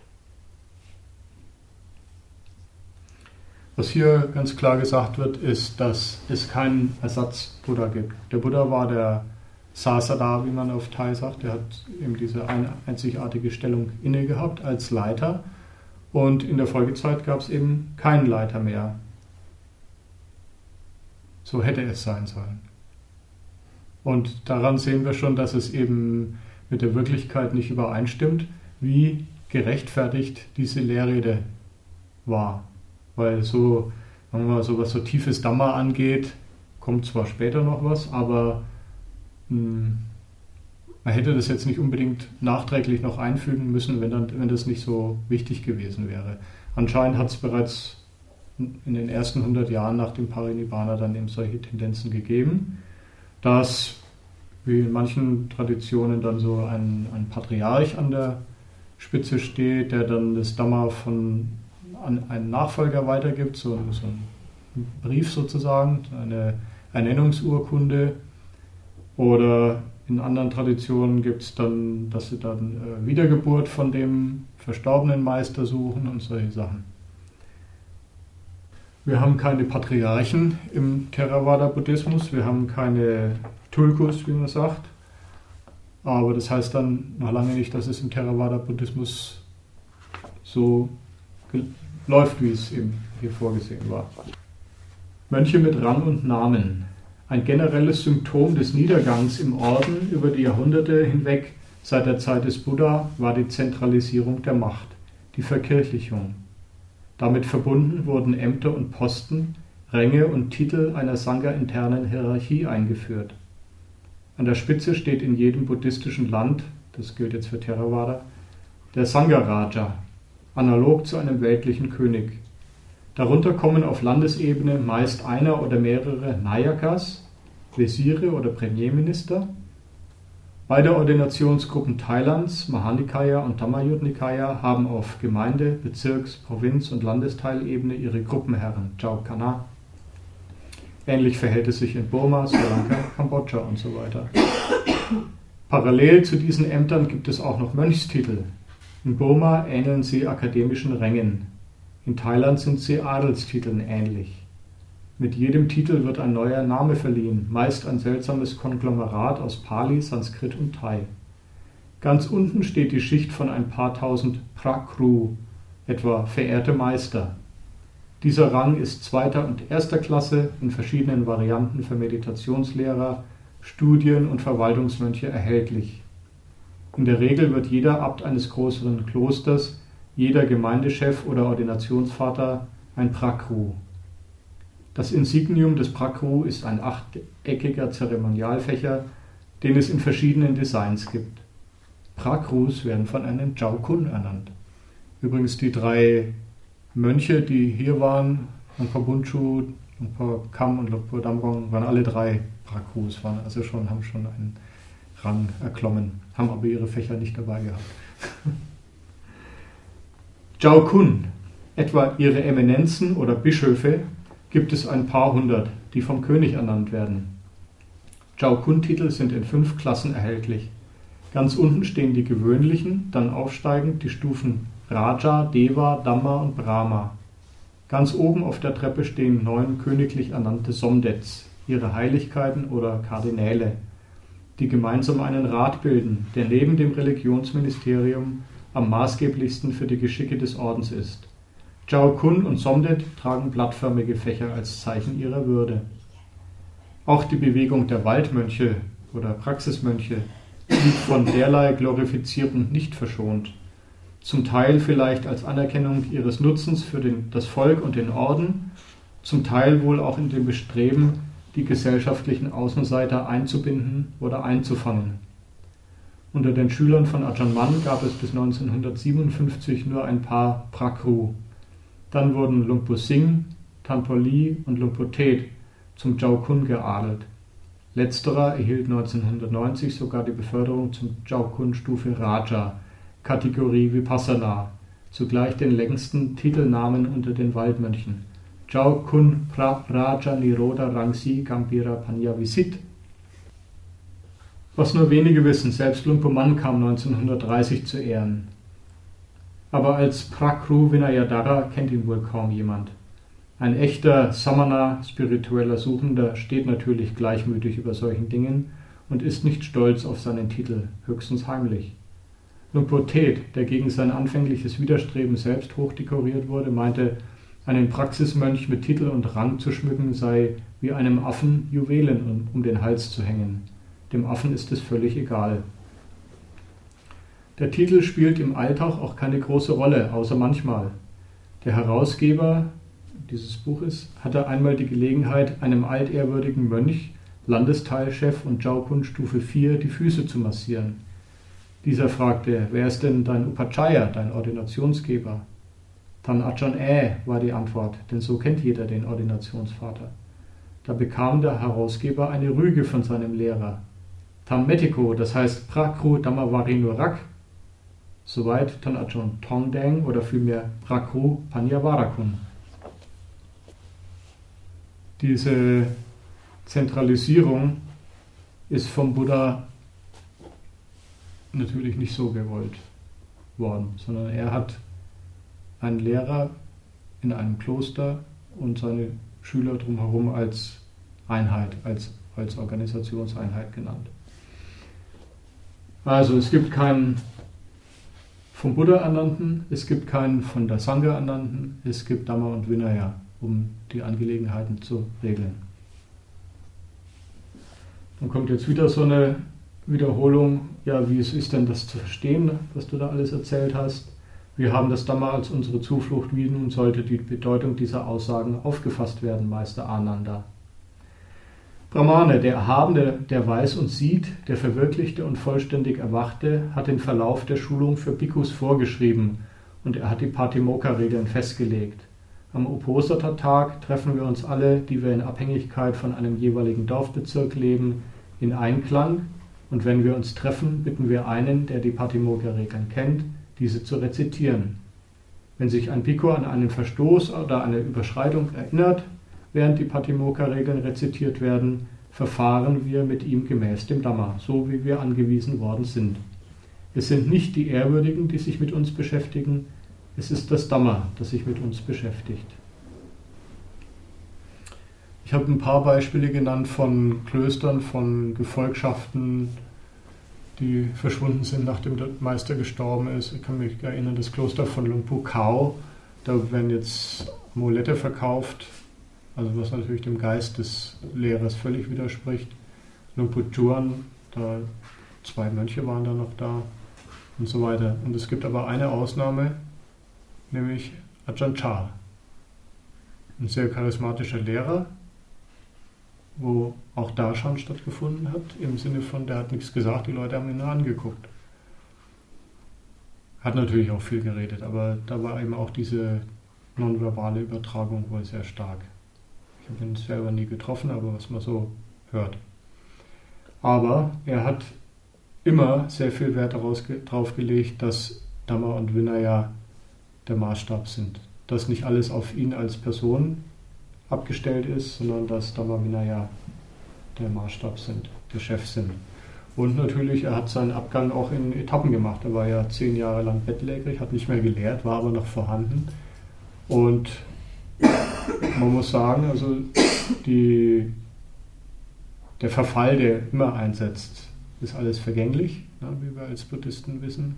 Was hier ganz klar gesagt wird, ist, dass es keinen Ersatz-Buddha gibt. Der Buddha war der Sasada, wie man auf Thai sagt. Der hat eben diese einzigartige Stellung inne gehabt als Leiter. Und in der Folgezeit gab es eben keinen Leiter mehr. So hätte es sein sollen. Und daran sehen wir schon, dass es eben mit der Wirklichkeit nicht übereinstimmt, wie gerechtfertigt diese Lehrrede war. Weil so, wenn man so was so tiefes Dhamma angeht, kommt zwar später noch was, aber mh, man hätte das jetzt nicht unbedingt nachträglich noch einfügen müssen, wenn, dann, wenn das nicht so wichtig gewesen wäre. Anscheinend hat es bereits in den ersten hundert Jahren nach dem Parinibbana dann eben solche Tendenzen gegeben, dass, wie in manchen Traditionen, dann so ein, ein Patriarch an der Spitze steht, der dann das Dhamma von an einen Nachfolger weitergibt, so, so ein Brief sozusagen, eine Ernennungsurkunde. Oder in anderen Traditionen gibt es dann, dass sie dann äh, Wiedergeburt von dem verstorbenen Meister suchen und solche Sachen. Wir haben keine Patriarchen im Theravada-Buddhismus, wir haben keine Tulkus, wie man sagt. Aber das heißt dann noch lange nicht, dass es im Theravada-Buddhismus so läuft, wie es eben hier vorgesehen war. Mönche mit Rang und Namen. Ein generelles Symptom des Niedergangs im Orden über die Jahrhunderte hinweg seit der Zeit des Buddha war die Zentralisierung der Macht, die Verkirchlichung. Damit verbunden wurden Ämter und Posten, Ränge und Titel einer Sangha-internen Hierarchie eingeführt. An der Spitze steht in jedem buddhistischen Land, das gilt jetzt für Theravada, der Sangha-Raja, analog zu einem weltlichen König. Darunter kommen auf Landesebene meist einer oder mehrere Nayakas, Wesire oder Premierminister. Beide Ordinationsgruppen Thailands, Mahanikaya und Dhammayut-Nikaya, haben auf Gemeinde-, Bezirks-, Provinz- und Landesteilebene ihre Gruppenherren, Chao Kana. Ähnlich verhält es sich in Burma, Sri Lanka, Kambodscha und so weiter. Parallel zu diesen Ämtern gibt es auch noch Mönchstitel. In Burma ähneln sie akademischen Rängen. In Thailand sind sie Adelstiteln ähnlich. Mit jedem Titel wird ein neuer Name verliehen, meist ein seltsames Konglomerat aus Pali, Sanskrit und Thai. Ganz unten steht die Schicht von ein paar tausend Prakru, etwa verehrte Meister. Dieser Rang ist zweiter und erster Klasse in verschiedenen Varianten für Meditationslehrer, Studien- und Verwaltungsmönche erhältlich. In der Regel wird jeder Abt eines größeren Klosters, jeder Gemeindechef oder Ordinationsvater ein Prakru. Das Insignium des Prakru ist ein achteckiger Zeremonialfächer, den es in verschiedenen Designs gibt. Prakrus werden von einem Chao Kun ernannt. Übrigens die drei Mönche, die hier waren, Lumpur Bunchu, Lumpur Kam und Lumpur Damrong, waren alle drei Prakrus, waren also schon, haben schon einen Rang erklommen, haben aber ihre Fächer nicht dabei gehabt. Chao Kun, etwa ihre Eminenzen oder Bischöfe, gibt es ein paar hundert, die vom König ernannt werden. Chao Kun-Titel sind in fünf Klassen erhältlich. Ganz unten stehen die gewöhnlichen, dann aufsteigend die Stufen Raja, Deva, Dhamma und Brahma. Ganz oben auf der Treppe stehen neun königlich ernannte Somdets, ihre Heiligkeiten oder Kardinäle, die gemeinsam einen Rat bilden, der neben dem Religionsministerium am maßgeblichsten für die Geschicke des Ordens ist. Chao Kun und Somdet tragen blattförmige Fächer als Zeichen ihrer Würde. Auch die Bewegung der Waldmönche oder Praxismönche blieb von derlei Glorifizierung nicht verschont. Zum Teil vielleicht als Anerkennung ihres Nutzens für den, das Volk und den Orden, zum Teil wohl auch in dem Bestreben, die gesellschaftlichen Außenseiter einzubinden oder einzufangen. Unter den Schülern von Ajahn Mun gab es bis neunzehnhundertsiebenundfünfzig nur ein paar Prakru. Dann wurden Lumpur Singh, Tantor Lee und Lumpur Tet zum Chao Kun geadelt. Letzterer erhielt neunzehnhundertneunzig sogar die Beförderung zum Chao Kun Stufe Raja, Kategorie Vipassana, zugleich den längsten Titelnamen unter den Waldmönchen. Jau Kun Pra Raja Nirodha Rangsi Gambira Panyavisit. Was nur wenige wissen, selbst Lumpo Mann kam neunzehnhundertdreißig zu Ehren. Aber als Prakru Vinayadhara kennt ihn wohl kaum jemand. Ein echter Samana, spiritueller Suchender, steht natürlich gleichmütig über solchen Dingen und ist nicht stolz auf seinen Titel, höchstens heimlich. Lumpo Thet, der gegen sein anfängliches Widerstreben selbst hochdekoriert wurde, meinte, einen Praxismönch mit Titel und Rang zu schmücken sei wie einem Affen Juwelen um, um den Hals zu hängen. Dem Affen ist es völlig egal. Der Titel spielt im Alltag auch keine große Rolle, außer manchmal. Der Herausgeber dieses Buches hatte einmal die Gelegenheit, einem altehrwürdigen Mönch, Landesteilchef und Jaukun Stufe vier, die Füße zu massieren. Dieser fragte, wer ist denn dein Upachaya, dein Ordinationsgeber? Tan Ajahn Äh war die Antwort, denn so kennt jeder den Ordinationsvater. Da bekam der Herausgeber eine Rüge von seinem Lehrer. Tan Metiko, das heißt Prakru Dhammavarinorak, soweit Tan Ajahn Tongdeng oder vielmehr Prakru Panyavarakun. Diese Zentralisierung ist vom Buddha natürlich nicht so gewollt worden, sondern er hat einen Lehrer in einem Kloster und seine Schüler drumherum als Einheit, als, als Organisationseinheit genannt. Also es gibt keinen vom Buddha ernannten, es gibt keinen von der Sangha ernannten, es gibt Dhamma und Vinaya, um die Angelegenheiten zu regeln. Dann kommt jetzt wieder so eine Wiederholung, ja, wie es ist denn das zu verstehen, was du da alles erzählt hast. Wir haben das Dhamma als unsere Zuflucht, wie nun sollte die Bedeutung dieser Aussagen aufgefasst werden, Meister Ananda. Brahmane, der Erhabene, der weiß und sieht, der Verwirklichte und vollständig Erwachte, hat den Verlauf der Schulung für Bhikkhus vorgeschrieben und er hat die Patimokkha-Regeln festgelegt. Am Uposatha-Tag treffen wir uns alle, die wir in Abhängigkeit von einem jeweiligen Dorfbezirk leben, in Einklang, und wenn wir uns treffen, bitten wir einen, der die Patimokkha-Regeln kennt, diese zu rezitieren. Wenn sich ein Bhikkhu an einen Verstoß oder eine Überschreitung erinnert, während die Patimokkha-Regeln rezitiert werden, verfahren wir mit ihm gemäß dem Dhamma, so wie wir angewiesen worden sind. Es sind nicht die Ehrwürdigen, die sich mit uns beschäftigen, es ist das Dhamma, das sich mit uns beschäftigt. Ich habe ein paar Beispiele genannt von Klöstern, von Gefolgschaften, die verschwunden sind, nachdem der Meister gestorben ist. Ich kann mich erinnern, das Kloster von Lumpu Khao, da werden jetzt Amulette verkauft, also was natürlich dem Geist des Lehrers völlig widerspricht. Lumpu Chuan, da zwei Mönche waren da noch da und so weiter. Und es gibt aber eine Ausnahme, nämlich Ajahn Chah, ein sehr charismatischer Lehrer, wo auch Darshan stattgefunden hat, im Sinne von, der hat nichts gesagt, die Leute haben ihn nur angeguckt. Hat natürlich auch viel geredet, aber da war eben auch diese nonverbale Übertragung wohl sehr stark. Ich habe ihn selber nie getroffen, aber was man so hört. Aber er hat immer sehr viel Wert darauf gelegt, dass Dhamma und Vinaya der Maßstab sind. Dass nicht alles auf ihn als Person abgestellt ist, sondern dass Dhamma Vinaya der Maßstab sind, der Chef sind. Und natürlich, er hat seinen Abgang auch in Etappen gemacht. Er war ja zehn Jahre lang bettlägerig, hat nicht mehr gelehrt, war aber noch vorhanden. Und man muss sagen, also die, der Verfall, der immer einsetzt, ist alles vergänglich, ne, wie wir als Buddhisten wissen,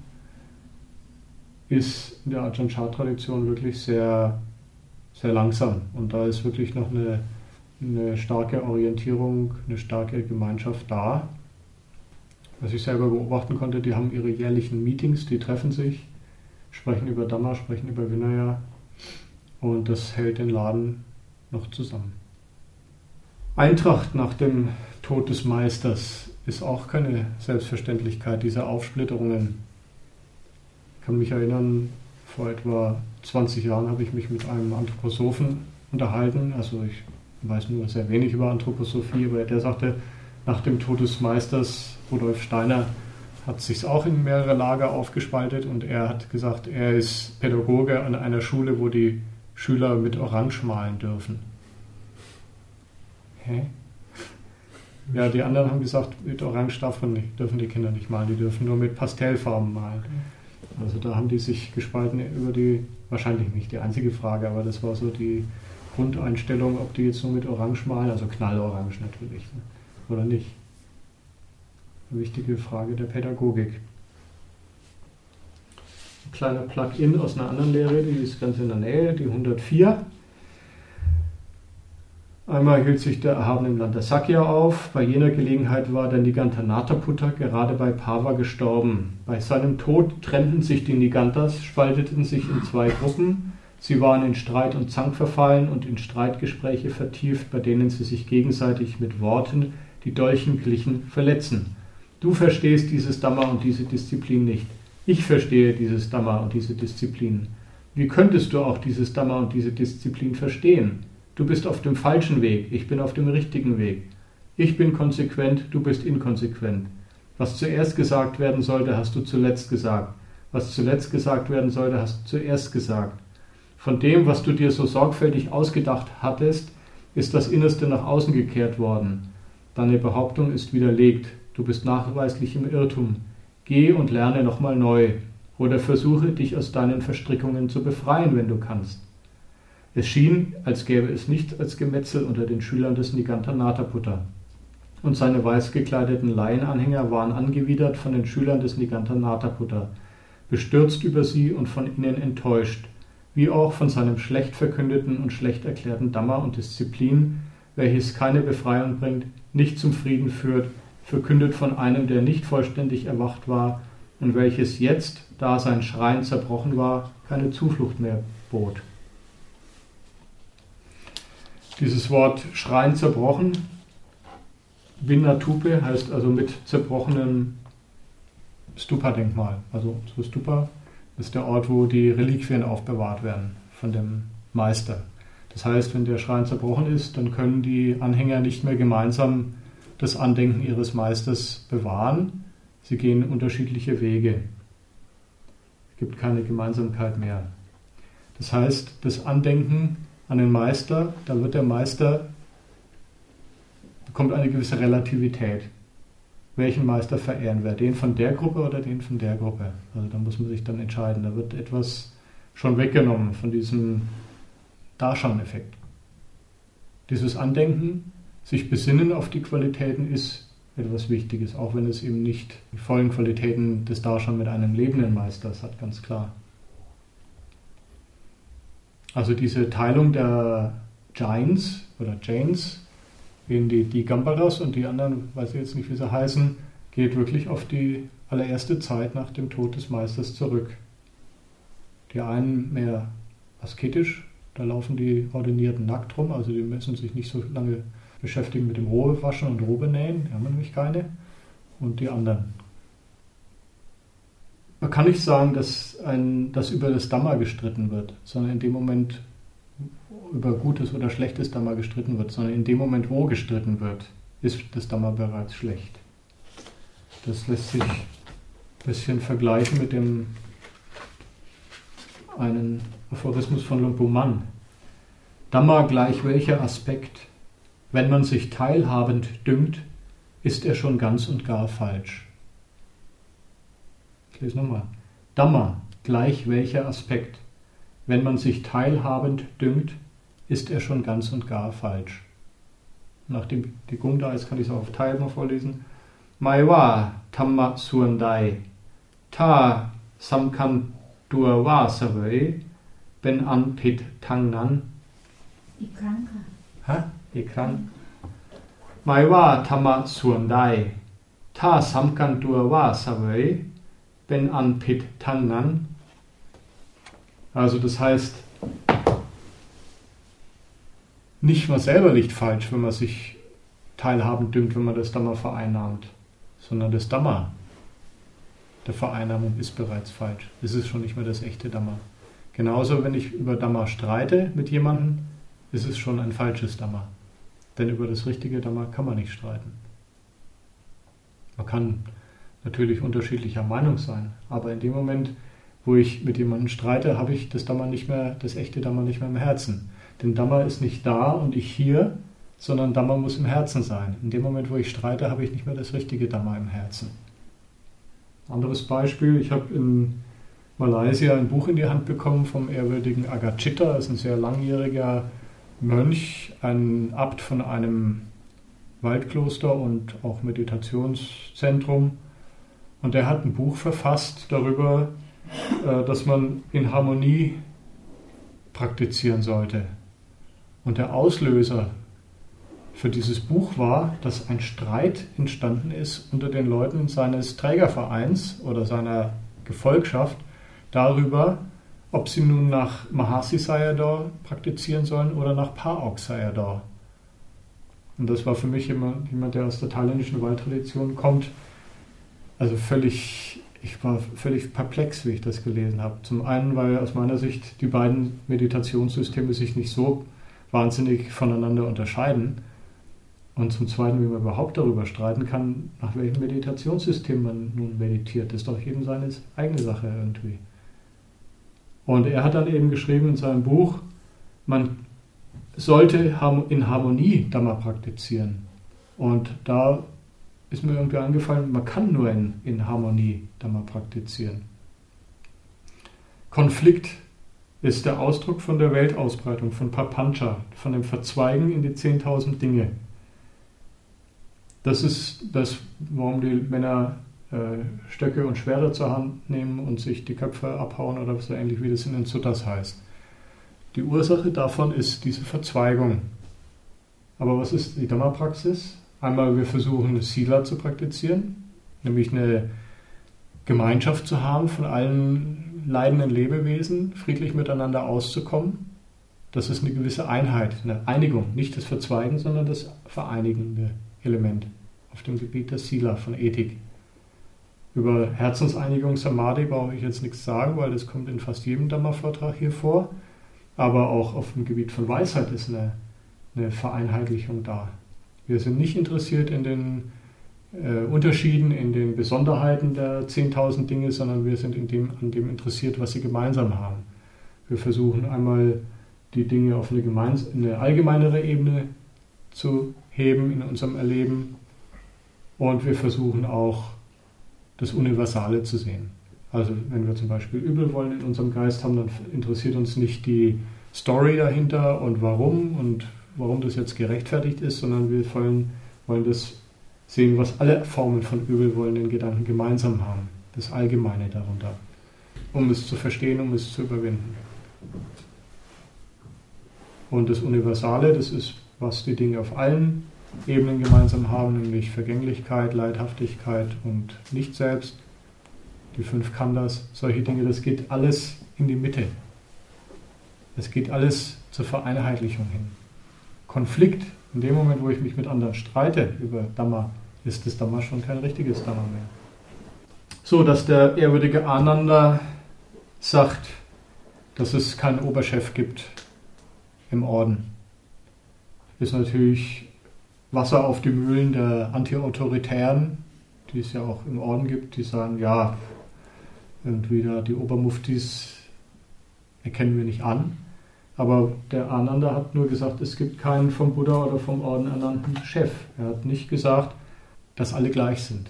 ist in der Ajahn Chah-Tradition wirklich sehr sehr langsam. Und da ist wirklich noch eine, eine starke Orientierung, eine starke Gemeinschaft da. Was ich selber beobachten konnte, die haben ihre jährlichen Meetings, die treffen sich, sprechen über Dhamma, sprechen über Vinaya und das hält den Laden noch zusammen. Eintracht nach dem Tod des Meisters ist auch keine Selbstverständlichkeit, diese Aufsplitterungen. Ich kann mich erinnern, vor etwa zwanzig Jahren habe ich mich mit einem Anthroposophen unterhalten. Also ich weiß nur sehr wenig über Anthroposophie, aber der sagte, nach dem Tod des Meisters Rudolf Steiner hat es sich auch in mehrere Lager aufgespaltet und er hat gesagt, er ist Pädagoge an einer Schule, wo die Schüler mit Orange malen dürfen. Hä? Ja, die anderen haben gesagt, mit Orange davon nicht, dürfen die Kinder nicht malen, die dürfen nur mit Pastellfarben malen. Also da haben die sich gespalten über die, wahrscheinlich nicht die einzige Frage, aber das war so die Grundeinstellung, ob die jetzt nur mit Orange malen, also Knallorange natürlich, ne? Oder nicht. Eine wichtige Frage der Pädagogik. Ein kleiner Plug-in aus einer anderen Lehre, die ist ganz in der Nähe, die hundertvier. Einmal hielt sich der Erhabene im Land der Sakya auf. Bei jener Gelegenheit war der Nigantha-Nataputta gerade bei Pava gestorben. Bei seinem Tod trennten sich die Niganthas, spalteten sich in zwei Gruppen. Sie waren in Streit und Zank verfallen und in Streitgespräche vertieft, bei denen sie sich gegenseitig mit Worten, die Dolchen glichen, verletzen. Du verstehst dieses Dhamma und diese Disziplin nicht. Ich verstehe dieses Dhamma und diese Disziplin. Wie könntest du auch dieses Dhamma und diese Disziplin verstehen? Du bist auf dem falschen Weg, ich bin auf dem richtigen Weg. Ich bin konsequent, du bist inkonsequent. Was zuerst gesagt werden sollte, hast du zuletzt gesagt. Was zuletzt gesagt werden sollte, hast du zuerst gesagt. Von dem, was du dir so sorgfältig ausgedacht hattest, ist das Innerste nach außen gekehrt worden. Deine Behauptung ist widerlegt. Du bist nachweislich im Irrtum. Geh und lerne nochmal neu. Oder versuche, dich aus deinen Verstrickungen zu befreien, wenn du kannst. Es schien, als gäbe es nichts als Gemetzel unter den Schülern des Nigantha-Nataputta. Und seine weiß gekleideten Laienanhänger waren angewidert von den Schülern des Nigantha-Nataputta, bestürzt über sie und von ihnen enttäuscht, wie auch von seinem schlecht verkündeten und schlecht erklärten Dhamma und Disziplin, welches keine Befreiung bringt, nicht zum Frieden führt, verkündet von einem, der nicht vollständig erwacht war und welches jetzt, da sein Schrein zerbrochen war, keine Zuflucht mehr bot. Dieses Wort Schrein zerbrochen, Vinnatupe, heißt also mit zerbrochenem Stupa-Denkmal. Also so Stupa ist der Ort, wo die Reliquien aufbewahrt werden von dem Meister. Das heißt, wenn der Schrein zerbrochen ist, dann können die Anhänger nicht mehr gemeinsam das Andenken ihres Meisters bewahren. Sie gehen unterschiedliche Wege. Es gibt keine Gemeinsamkeit mehr. Das heißt, das Andenken an den Meister, da wird der Meister, bekommt eine gewisse Relativität. Welchen Meister verehren wir? Den von der Gruppe oder den von der Gruppe? Also da muss man sich dann entscheiden. Da wird etwas schon weggenommen von diesem Darshan-Effekt. Dieses Andenken, sich besinnen auf die Qualitäten, ist etwas Wichtiges, auch wenn es eben nicht die vollen Qualitäten des Darshan mit einem lebenden Meister hat, ganz klar. Also diese Teilung der Jains oder Jains in die, die Gambaras und die anderen, weiß ich jetzt nicht, wie sie heißen, geht wirklich auf die allererste Zeit nach dem Tod des Meisters zurück. Die einen mehr asketisch, da laufen die Ordinierten nackt rum, also die müssen sich nicht so lange beschäftigen mit dem Robewaschen und Robenähen, die haben nämlich keine, und die anderen. Man kann nicht sagen, dass, ein, dass über das Dhamma gestritten wird, sondern in dem Moment über gutes oder schlechtes Dhamma gestritten wird, sondern in dem Moment, wo gestritten wird, ist das Dhamma bereits schlecht. Das lässt sich ein bisschen vergleichen mit dem einen Aphorismus von Luang Pu Man. Dhamma gleich welcher Aspekt, wenn man sich teilhabend dünkt, ist er schon ganz und gar falsch. Ich lese nochmal. Dhamma, gleich welcher Aspekt, wenn man sich teilhabend dünkt, ist er schon ganz und gar falsch. Nachdem die Gung da ist, kann ich es auch auf Teil mal vorlesen. Maiwa Dhamma Suandai, Ta Samkan Durwa Savai, Ben An Pit Tangnan. อีกครั้งค่ะฮะอีกครั้งหมายว่าธรรมะส่วนใดถ้าสำคัญตัวว่าเสวยเป็นอันผิดทั้งนั้น Also das heißt, nicht man selber liegt falsch, wenn man sich teilhabend dünkt, wenn man das Dhamma vereinnahmt, sondern das Dhamma der Vereinnahmung ist bereits falsch. Es ist schon nicht mehr das echte Dhamma. Genauso, wenn ich über Dhamma streite mit jemandem, ist es schon ein falsches Dhamma. Denn über das richtige Dhamma kann man nicht streiten. Man kann natürlich unterschiedlicher Meinung sein, aber in dem Moment, wo ich mit jemandem streite, habe ich das Dhamma nicht mehr, das echte Dhamma nicht mehr im Herzen. Denn Dhamma ist nicht da und ich hier, sondern Dhamma muss im Herzen sein. In dem Moment, wo ich streite, habe ich nicht mehr das richtige Dhamma im Herzen. Anderes Beispiel, ich habe in Malaysia ein Buch in die Hand bekommen vom ehrwürdigen Agachita, das ist ein sehr langjähriger Mönch, ein Abt von einem Waldkloster und auch Meditationszentrum. Und der hat ein Buch verfasst darüber, dass man in Harmonie praktizieren sollte. Und der Auslöser für dieses Buch war, dass ein Streit entstanden ist unter den Leuten seines Trägervereins oder seiner Gefolgschaft darüber, ob sie nun nach Mahasi Sayadaw praktizieren sollen oder nach Pa-Auk Sayadaw. Und das war für mich jemand, jemand, der aus der thailändischen Waldtradition kommt, also völlig, ich war völlig perplex, wie ich das gelesen habe. Zum einen, weil aus meiner Sicht die beiden Meditationssysteme sich nicht so wahnsinnig voneinander unterscheiden. Und zum Zweiten, wie man überhaupt darüber streiten kann, nach welchem Meditationssystem man nun meditiert. Das ist doch jedem seine eigene Sache irgendwie. Und er hat dann eben geschrieben in seinem Buch, man sollte in Harmonie Dhamma praktizieren. Und da ist mir irgendwie eingefallen, man kann nur in, in Harmonie Dhamma praktizieren. Konflikt ist der Ausdruck von der Weltausbreitung, von Papancha, von dem Verzweigen in die zehntausend Dinge. Das ist das, warum die Männer äh, Stöcke und Schwerter zur Hand nehmen und sich die Köpfe abhauen oder so ähnlich wie das in den Suttas heißt. Die Ursache davon ist diese Verzweigung. Aber was ist die Dhamma-Praxis? Einmal, wir versuchen, Sila zu praktizieren, nämlich eine Gemeinschaft zu haben von allen leidenden Lebewesen, friedlich miteinander auszukommen. Das ist eine gewisse Einheit, eine Einigung, nicht das Verzweigen, sondern das vereinigende Element auf dem Gebiet der Sila, von Ethik. Über Herzenseinigung, Samadhi brauche ich jetzt nichts sagen, weil das kommt in fast jedem Dhamma-Vortrag hier vor. Aber auch auf dem Gebiet von Weisheit ist eine, eine Vereinheitlichung da. Wir sind nicht interessiert in den äh, Unterschieden, in den Besonderheiten der zehntausend Dinge, sondern wir sind in dem, an dem interessiert, was sie gemeinsam haben. Wir versuchen einmal die Dinge auf eine, gemeins- eine allgemeinere Ebene zu heben in unserem Erleben und wir versuchen auch das Universale zu sehen. Also wenn wir zum Beispiel Übelwollen in unserem Geist haben, dann interessiert uns nicht die Story dahinter und warum und warum das jetzt gerechtfertigt ist, sondern wir wollen, wollen das sehen, was alle Formen von übelwollenden Gedanken gemeinsam haben. Das Allgemeine darunter. Um es zu verstehen, um es zu überwinden. Und das Universale, das ist, was die Dinge auf allen Ebenen gemeinsam haben, nämlich Vergänglichkeit, Leidhaftigkeit und Nicht-Selbst. Die fünf Khandhas, solche Dinge, das geht alles in die Mitte. Es geht alles zur Vereinheitlichung hin. Konflikt, in dem Moment, wo ich mich mit anderen streite über Dhamma, ist das Dhamma schon kein richtiges Dhamma mehr. So, dass der ehrwürdige Ananda sagt, dass es keinen Oberchef gibt im Orden, ist natürlich Wasser auf die Mühlen der Anti-Autoritären, die es ja auch im Orden gibt, die sagen, ja, irgendwie da die Obermuftis erkennen wir nicht an. Aber der Ananda hat nur gesagt, es gibt keinen vom Buddha oder vom Orden ernannten Chef. Er hat nicht gesagt, dass alle gleich sind.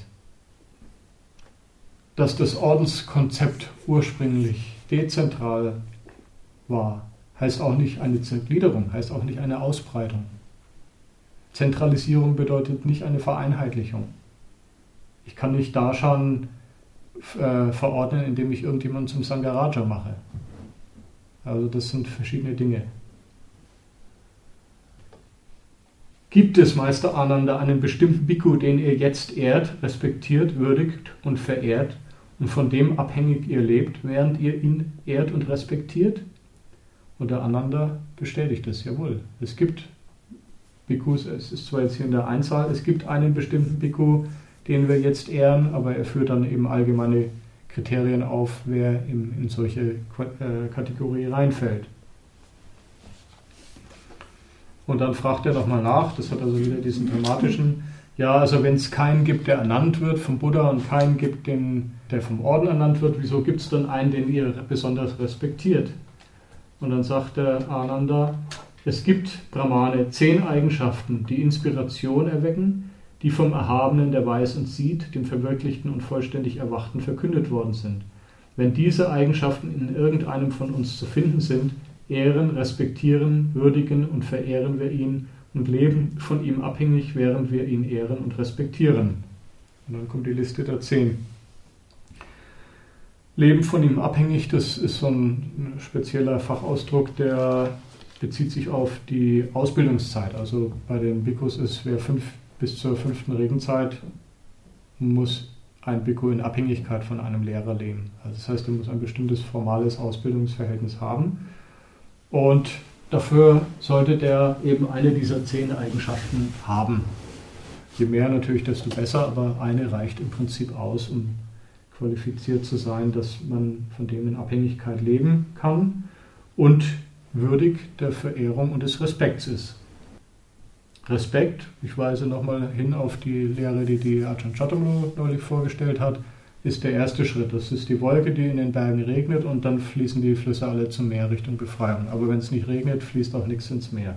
Dass das Ordenskonzept ursprünglich dezentral war, heißt auch nicht eine Zergliederung, heißt auch nicht eine Ausbreitung. Zentralisierung bedeutet nicht eine Vereinheitlichung. Ich kann nicht Darshan äh, verordnen, indem ich irgendjemanden zum Sangharaja mache. Also das sind verschiedene Dinge. Gibt es, Meister Ananda, einen bestimmten Bhikkhu, den ihr jetzt ehrt, respektiert, würdigt und verehrt und von dem abhängig ihr lebt, während ihr ihn ehrt und respektiert? Und der Ananda bestätigt das, jawohl. Es gibt Bhikkhus, es ist zwar jetzt hier in der Einzahl, es gibt einen bestimmten Bhikkhu, den wir jetzt ehren, aber er führt dann eben allgemeine Kriterien auf, wer in, in solche Kategorie reinfällt. Und dann fragt er nochmal nach, das hat also wieder diesen dramatischen, Ja, also wenn es keinen gibt, der ernannt wird vom Buddha und keinen gibt, den, der vom Orden ernannt wird, wieso gibt es dann einen, den ihr besonders respektiert? Und dann sagt der Ananda, es gibt, Brahmane, zehn Eigenschaften, die Inspiration erwecken, die vom Erhabenen, der weiß und sieht, dem Verwirklichten und vollständig Erwachten verkündet worden sind. Wenn diese Eigenschaften in irgendeinem von uns zu finden sind, ehren, respektieren, würdigen und verehren wir ihn und leben von ihm abhängig, während wir ihn ehren und respektieren. Und dann kommt die Liste der zehn. Leben von ihm abhängig, das ist so ein spezieller Fachausdruck, der bezieht sich auf die Ausbildungszeit. Also bei den Bhikkhus ist, wer fünf bis zur fünften Regenzeit muss ein Bhikkhu in Abhängigkeit von einem Lehrer leben. Also das heißt, er muss ein bestimmtes formales Ausbildungsverhältnis haben. Und dafür sollte der eben eine dieser zehn Eigenschaften haben. Je mehr natürlich, desto besser, aber eine reicht im Prinzip aus, um qualifiziert zu sein, dass man von dem in Abhängigkeit leben kann und würdig der Verehrung und des Respekts ist. Respekt, ich weise nochmal hin auf die Lehre, die die Ajahn Chögyam neulich vorgestellt hat, ist der erste Schritt. Das ist die Wolke, die in den Bergen regnet und dann fließen die Flüsse alle zum Meer Richtung Befreiung. Aber wenn es nicht regnet, fließt auch nichts ins Meer.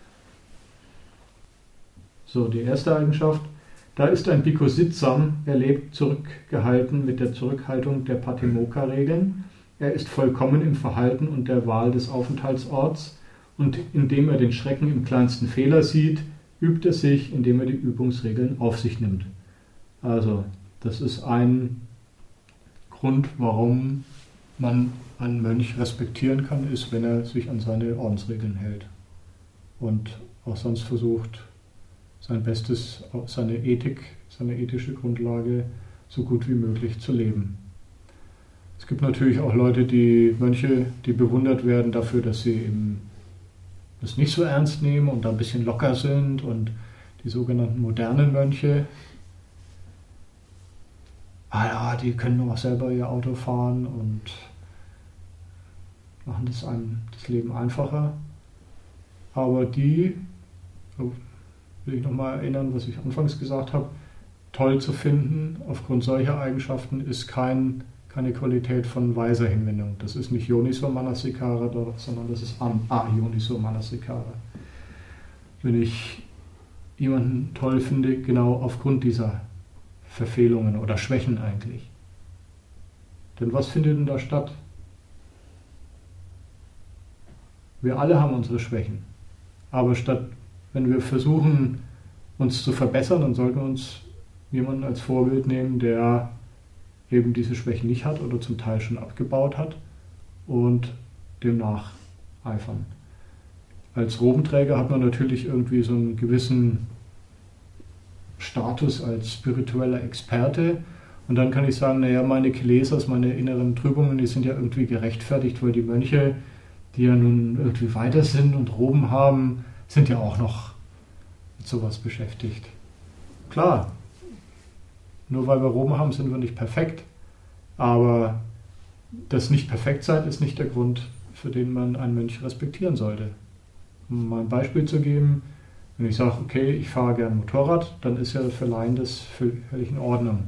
So, die erste Eigenschaft. Da ist ein Bhikkhu sittsam, er lebt zurückgehalten mit der Zurückhaltung der Patimokkha-Regeln. Er ist vollkommen im Verhalten und der Wahl des Aufenthaltsorts und indem er den Schrecken im kleinsten Fehler sieht, übt er sich, indem er die Übungsregeln auf sich nimmt. Also, das ist ein Grund, warum man einen Mönch respektieren kann, ist, wenn er sich an seine Ordensregeln hält und auch sonst versucht, sein Bestes, seine Ethik, seine ethische Grundlage so gut wie möglich zu leben. Es gibt natürlich auch Leute, die Mönche, die bewundert werden dafür, dass sie eben das nicht so ernst nehmen und da ein bisschen locker sind, und die sogenannten modernen Mönche, ah ja, die können auch selber ihr Auto fahren und machen das einem das Leben einfacher. Aber die, will ich nochmal erinnern, was ich anfangs gesagt habe, toll zu finden aufgrund solcher Eigenschaften ist kein, keine Qualität von weiser Hinwendung. Das ist nicht Yoniso Manasikara, sondern das ist A-Yoniso Manasikara. Wenn ich jemanden toll finde, genau aufgrund dieser Verfehlungen oder Schwächen eigentlich. Denn was findet denn da statt? Wir alle haben unsere Schwächen. Aber statt, wenn wir versuchen, uns zu verbessern, dann sollten wir uns jemanden als Vorbild nehmen, der eben diese Schwächen nicht hat oder zum Teil schon abgebaut hat und dem nacheifern. Als Robenträger hat man natürlich irgendwie so einen gewissen Status als spiritueller Experte, und dann kann ich sagen, naja, meine Kilesas, meine inneren Trübungen, die sind ja irgendwie gerechtfertigt, weil die Mönche, die ja nun irgendwie weiter sind und Roben haben, sind ja auch noch mit sowas beschäftigt. Klar, nur weil wir Roben haben, sind wir nicht perfekt, aber das Nicht-Perfekt-Sein ist nicht der Grund, für den man einen Mönch respektieren sollte. Um mal ein Beispiel zu geben, wenn ich sage, okay, ich fahre gern Motorrad, dann ist ja für Laien das völlig in Ordnung.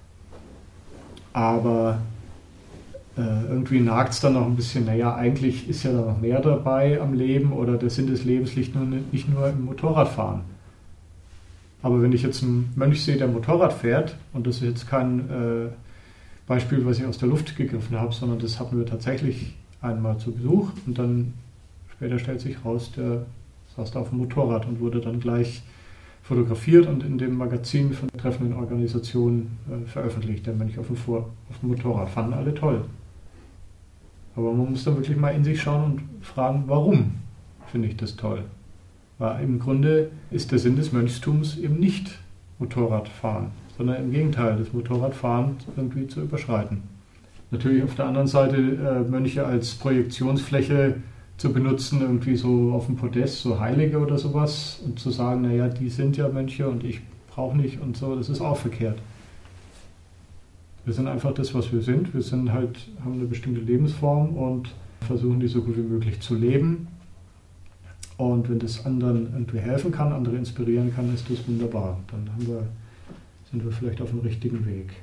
Aber äh, irgendwie nagt es dann noch ein bisschen, naja, eigentlich ist ja da noch mehr dabei am Leben, oder der Sinn des Lebens liegt nur, nicht nur im Motorradfahren. Aber wenn ich jetzt einen Mönch sehe, der Motorrad fährt, und das ist jetzt kein äh, Beispiel, was ich aus der Luft gegriffen habe, sondern das hatten wir tatsächlich einmal zu Besuch, und dann später stellt sich raus, der saß da auf dem Motorrad und wurde dann gleich fotografiert und in dem Magazin von der treffenden Organisation äh, veröffentlicht, der Mönch auf dem, Vor- auf dem Motorrad. Fanden alle toll. Aber man muss dann wirklich mal in sich schauen und fragen, warum finde ich das toll? Weil im Grunde ist der Sinn des Mönchstums eben nicht Motorradfahren, sondern im Gegenteil, das Motorradfahren irgendwie zu überschreiten. Natürlich auf der anderen Seite äh, Mönche als Projektionsfläche zu benutzen, irgendwie so auf dem Podest, so Heilige oder sowas, und zu sagen, naja, die sind ja Mönche und ich brauche nicht und so, das ist auch verkehrt. Wir sind einfach das, was wir sind. Wir sind halt, haben eine bestimmte Lebensform und versuchen die so gut wie möglich zu leben. Und wenn das anderen irgendwie helfen kann, andere inspirieren kann, ist das wunderbar. Dann haben wir, sind wir vielleicht auf dem richtigen Weg.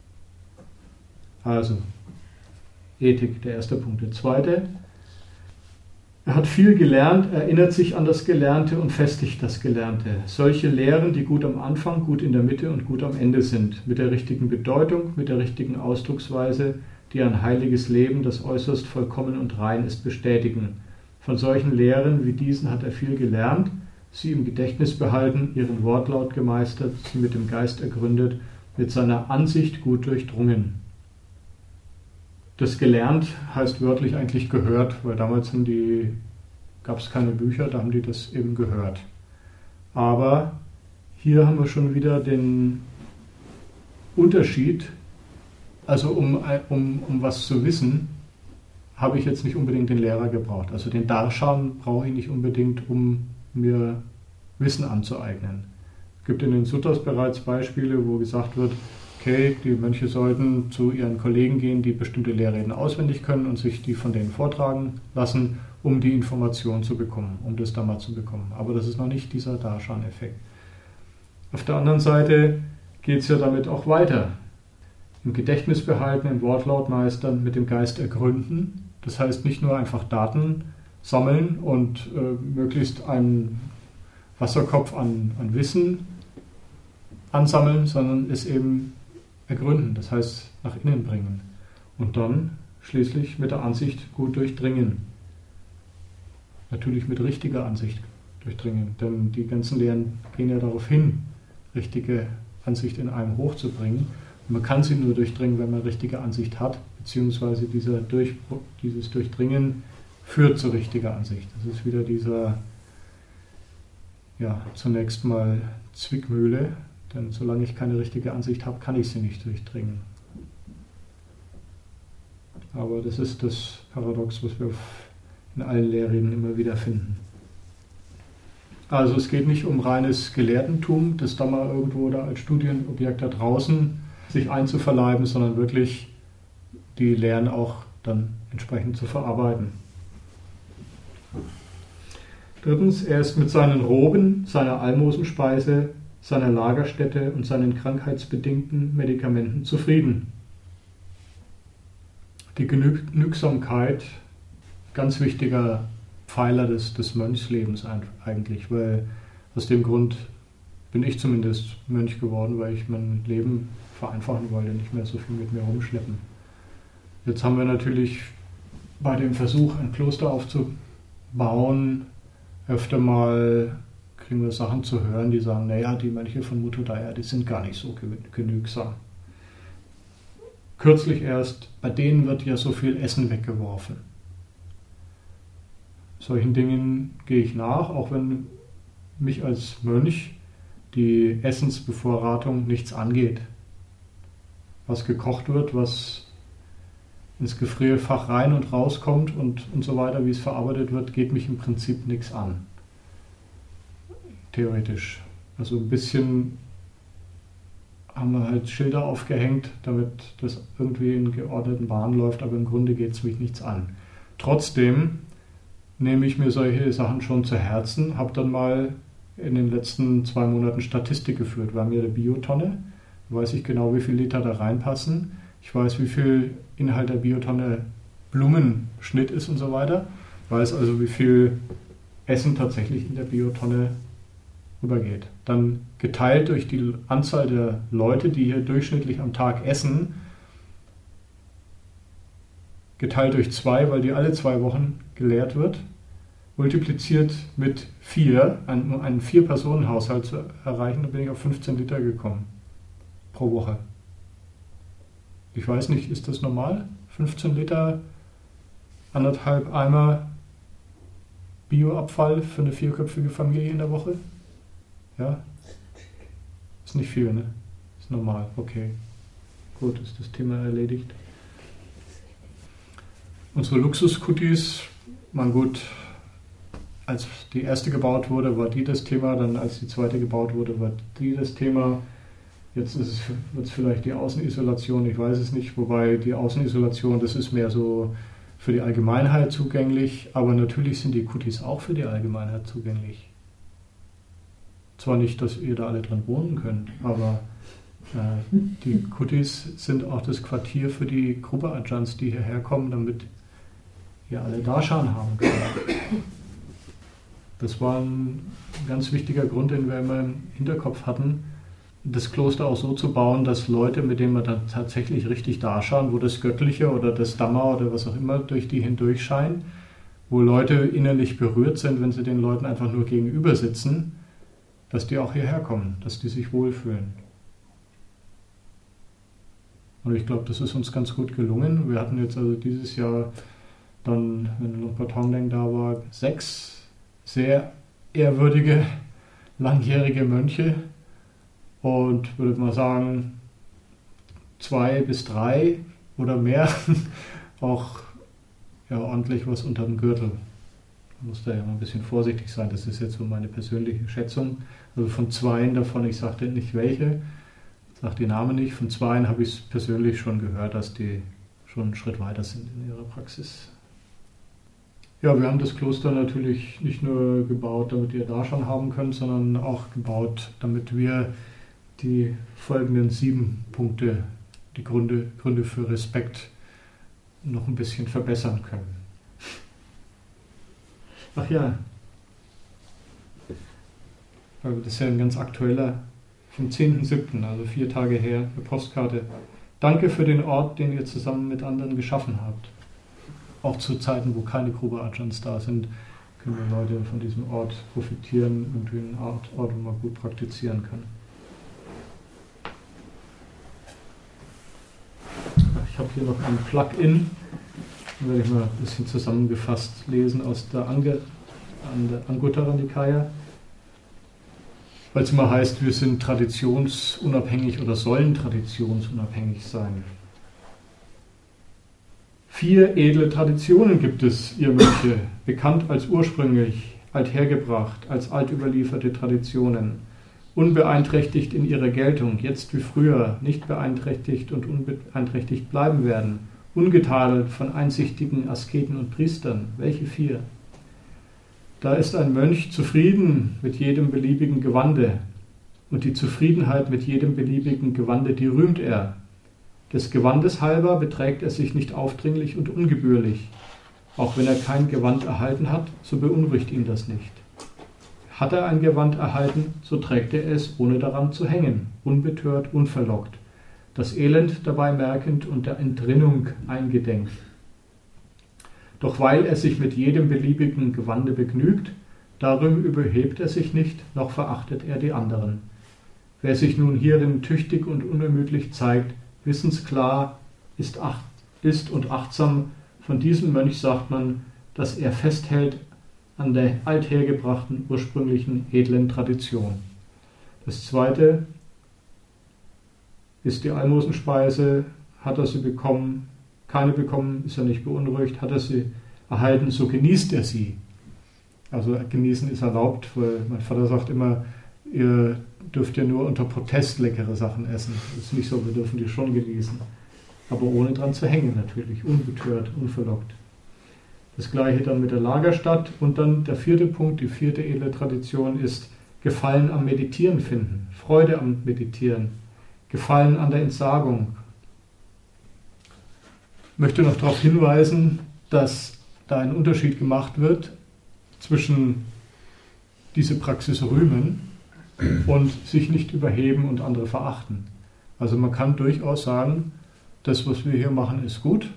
Also, Ethik, der erste Punkt. Der zweite, er hat viel gelernt, erinnert sich an das Gelernte und festigt das Gelernte. Solche Lehren, die gut am Anfang, gut in der Mitte und gut am Ende sind, mit der richtigen Bedeutung, mit der richtigen Ausdrucksweise, die ein heiliges Leben, das äußerst vollkommen und rein ist, bestätigen. Von solchen Lehren wie diesen hat er viel gelernt, sie im Gedächtnis behalten, ihren Wortlaut gemeistert, sie mit dem Geist ergründet, mit seiner Ansicht gut durchdrungen. Das gelernt heißt wörtlich eigentlich gehört, weil damals gab es keine Bücher, da haben die das eben gehört. Aber hier haben wir schon wieder den Unterschied, also um, um, um was zu wissen, habe ich jetzt nicht unbedingt den Lehrer gebraucht. Also den Darshan brauche ich nicht unbedingt, um mir Wissen anzueignen. Es gibt in den Suttas bereits Beispiele, wo gesagt wird, okay, die Mönche sollten zu ihren Kollegen gehen, die bestimmte Lehrreden auswendig können und sich die von denen vortragen lassen, um die Information zu bekommen, um das Dhamma zu bekommen. Aber das ist noch nicht dieser Darshan-Effekt. Auf der anderen Seite geht es ja damit auch weiter. Im Gedächtnis behalten, im Wortlaut meistern, mit dem Geist ergründen. Das heißt nicht nur einfach Daten sammeln und äh, möglichst einen Wasserkopf an, an Wissen ansammeln, sondern es eben ergründen, das heißt nach innen bringen. Und dann schließlich mit der Ansicht gut durchdringen. Natürlich mit richtiger Ansicht durchdringen, denn die ganzen Lehren gehen ja darauf hin, richtige Ansicht in einem hochzubringen. Und man kann sie nur durchdringen, wenn man richtige Ansicht hat, beziehungsweise dieser Durchbruch, dieses Durchdringen führt zu richtiger Ansicht. Das ist wieder dieser, ja, zunächst mal Zwickmühle, denn solange ich keine richtige Ansicht habe, kann ich sie nicht durchdringen. Aber das ist das Paradox, was wir in allen Lehrreden immer wieder finden. Also es geht nicht um reines Gelehrtentum, das Dhamma irgendwo da als Studienobjekt da draußen sich einzuverleiben, sondern wirklich die Lehren auch dann entsprechend zu verarbeiten. Drittens, er ist mit seinen Roben, seiner Almosenspeise, seiner Lagerstätte und seinen krankheitsbedingten Medikamenten zufrieden. Die Genügsamkeit, ganz wichtiger Pfeiler des, des Mönchslebens eigentlich, weil aus dem Grund bin ich zumindest Mönch geworden, weil ich mein Leben vereinfachen wollte, nicht mehr so viel mit mir rumschleppen. Jetzt haben wir natürlich bei dem Versuch, ein Kloster aufzubauen, öfter mal kriegen wir Sachen zu hören, die sagen, naja, die Mönche von Muttodaya, die sind gar nicht so genügsam. Kürzlich erst, bei denen wird ja so viel Essen weggeworfen. Solchen Dingen gehe ich nach, auch wenn mich als Mönch die Essensbevorratung nichts angeht. Was gekocht wird, was ins Gefrierfach rein und rauskommt und, und so weiter, wie es verarbeitet wird, geht mich im Prinzip nichts an. Theoretisch. Also ein bisschen haben wir halt Schilder aufgehängt, damit das irgendwie in geordneten Bahnen läuft, aber im Grunde geht es mich nichts an. Trotzdem nehme ich mir solche Sachen schon zu Herzen, habe dann mal in den letzten zwei Monaten Statistik geführt. Wir haben hier eine Biotonne, da weiß ich genau, wie viel Liter da reinpassen. Ich weiß, wie viel Inhalt der Biotonne Blumenschnitt ist und so weiter. Ich weiß also, wie viel Essen tatsächlich in der Biotonne rübergeht. Dann geteilt durch die Anzahl der Leute, die hier durchschnittlich am Tag essen, geteilt durch zwei, weil die alle zwei Wochen geleert wird, multipliziert mit vier, um einen Vier-Personen-Haushalt zu erreichen, da bin ich auf fünfzehn Liter gekommen pro Woche. Ich weiß nicht, ist das normal? fünfzehn Liter, anderthalb Eimer Bioabfall für eine vierköpfige Familie in der Woche? Ja? Ist nicht viel, ne? Ist normal, okay. Gut, ist das Thema erledigt. Unsere Luxuskuttis, man gut, als die erste gebaut wurde, war die das Thema, dann als die zweite gebaut wurde, war die das Thema. Jetzt ist es, wird es vielleicht die Außenisolation, ich weiß es nicht, wobei die Außenisolation, das ist mehr so für die Allgemeinheit zugänglich, aber natürlich sind die Kutis auch für die Allgemeinheit zugänglich. Zwar nicht, dass ihr da alle dran wohnen könnt, aber äh, die Kutis sind auch das Quartier für die Gruppe Ajahns, die hierher kommen, damit ihr alle Darshan haben könnt. Das war ein ganz wichtiger Grund, den wir immer im Hinterkopf hatten, das Kloster auch so zu bauen, dass Leute, mit denen wir dann tatsächlich richtig daschauen, wo das Göttliche oder das Dhamma oder was auch immer durch die hindurch scheint, wo Leute innerlich berührt sind, wenn sie den Leuten einfach nur gegenüber sitzen, dass die auch hierher kommen, dass die sich wohlfühlen. Und ich glaube, das ist uns ganz gut gelungen. Wir hatten jetzt also dieses Jahr dann, wenn Luang Por Thonglen da war, sechs sehr ehrwürdige, langjährige Mönche und würde mal sagen, zwei bis drei oder mehr auch ja, ordentlich was unter dem Gürtel. Man muss da ja mal ein bisschen vorsichtig sein, das ist jetzt so meine persönliche Schätzung. Also von zweien davon, ich sagte nicht welche, ich sage die Namen nicht, von zweien habe ich es persönlich schon gehört, dass die schon einen Schritt weiter sind in ihrer Praxis. Ja, wir haben das Kloster natürlich nicht nur gebaut, damit ihr Darshan haben könnt, sondern auch gebaut, damit wir die folgenden sieben Punkte, die Gründe, Gründe für Respekt, noch ein bisschen verbessern können. Ach ja, das ist ja ein ganz aktueller, vom zehnten siebten, also vier Tage her, eine Postkarte. Danke für den Ort, den ihr zusammen mit anderen geschaffen habt. Auch zu Zeiten, wo keine Gruppe Ajahns da sind, können die Leute von diesem Ort profitieren und den Ort, Ort wo man gut praktizieren kann. Ich habe hier noch ein Plugin, da werde ich mal ein bisschen zusammengefasst lesen aus der, Ange, an der Anguttara Nikaya. Weil es immer heißt, wir sind traditionsunabhängig oder sollen traditionsunabhängig sein. Vier edle Traditionen gibt es, ihr Mönche, bekannt als ursprünglich, althergebracht, als altüberlieferte Traditionen, unbeeinträchtigt in ihrer Geltung, jetzt wie früher, nicht beeinträchtigt und unbeeinträchtigt bleiben werden, ungetadelt von einsichtigen Asketen und Priestern. Welche vier? Da ist ein Mönch zufrieden mit jedem beliebigen Gewande, und die Zufriedenheit mit jedem beliebigen Gewande, die rühmt er. Des Gewandes halber beträgt er sich nicht aufdringlich und ungebührlich. Auch wenn er kein Gewand erhalten hat, so beunruhigt ihn das nicht. Hat er ein Gewand erhalten, so trägt er es, ohne daran zu hängen, unbetört, unverlockt, das Elend dabei merkend und der Entrinnung eingedenk. Doch weil er sich mit jedem beliebigen Gewande begnügt, darum überhebt er sich nicht, noch verachtet er die anderen. Wer sich nun hierin tüchtig und unermüdlich zeigt, wissensklar ist, acht, ist und achtsam, von diesem Mönch sagt man, dass er festhält an der althergebrachten, ursprünglichen, edlen Tradition. Das zweite ist die Almosenspeise. Hat er sie bekommen, keine bekommen, ist er nicht beunruhigt. Hat er sie erhalten, so genießt er sie. Also genießen ist erlaubt, weil mein Vater sagt immer, ihr dürft ja nur unter Protest leckere Sachen essen. Das ist nicht so, wir dürfen die schon genießen. Aber ohne dran zu hängen natürlich, unbetört, unverlockt. Das gleiche dann mit der Lagerstatt. Und dann der vierte Punkt, die vierte edle Tradition ist Gefallen am Meditieren finden, Freude am Meditieren, Gefallen an der Entsagung. Ich möchte noch darauf hinweisen, dass da ein Unterschied gemacht wird zwischen diese Praxis rühmen und sich nicht überheben und andere verachten. Also man kann durchaus sagen, das, was wir hier machen, ist gut,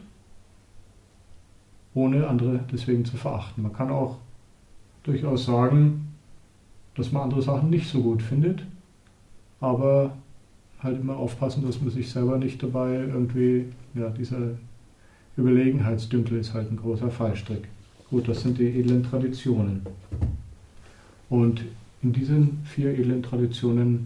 ohne andere deswegen zu verachten. Man kann auch durchaus sagen, dass man andere Sachen nicht so gut findet, aber halt immer aufpassen, dass man sich selber nicht dabei irgendwie, ja, dieser Überlegenheitsdünkel ist halt ein großer Fallstrick. Gut, das sind die edlen Traditionen. Und in diesen vier edlen Traditionen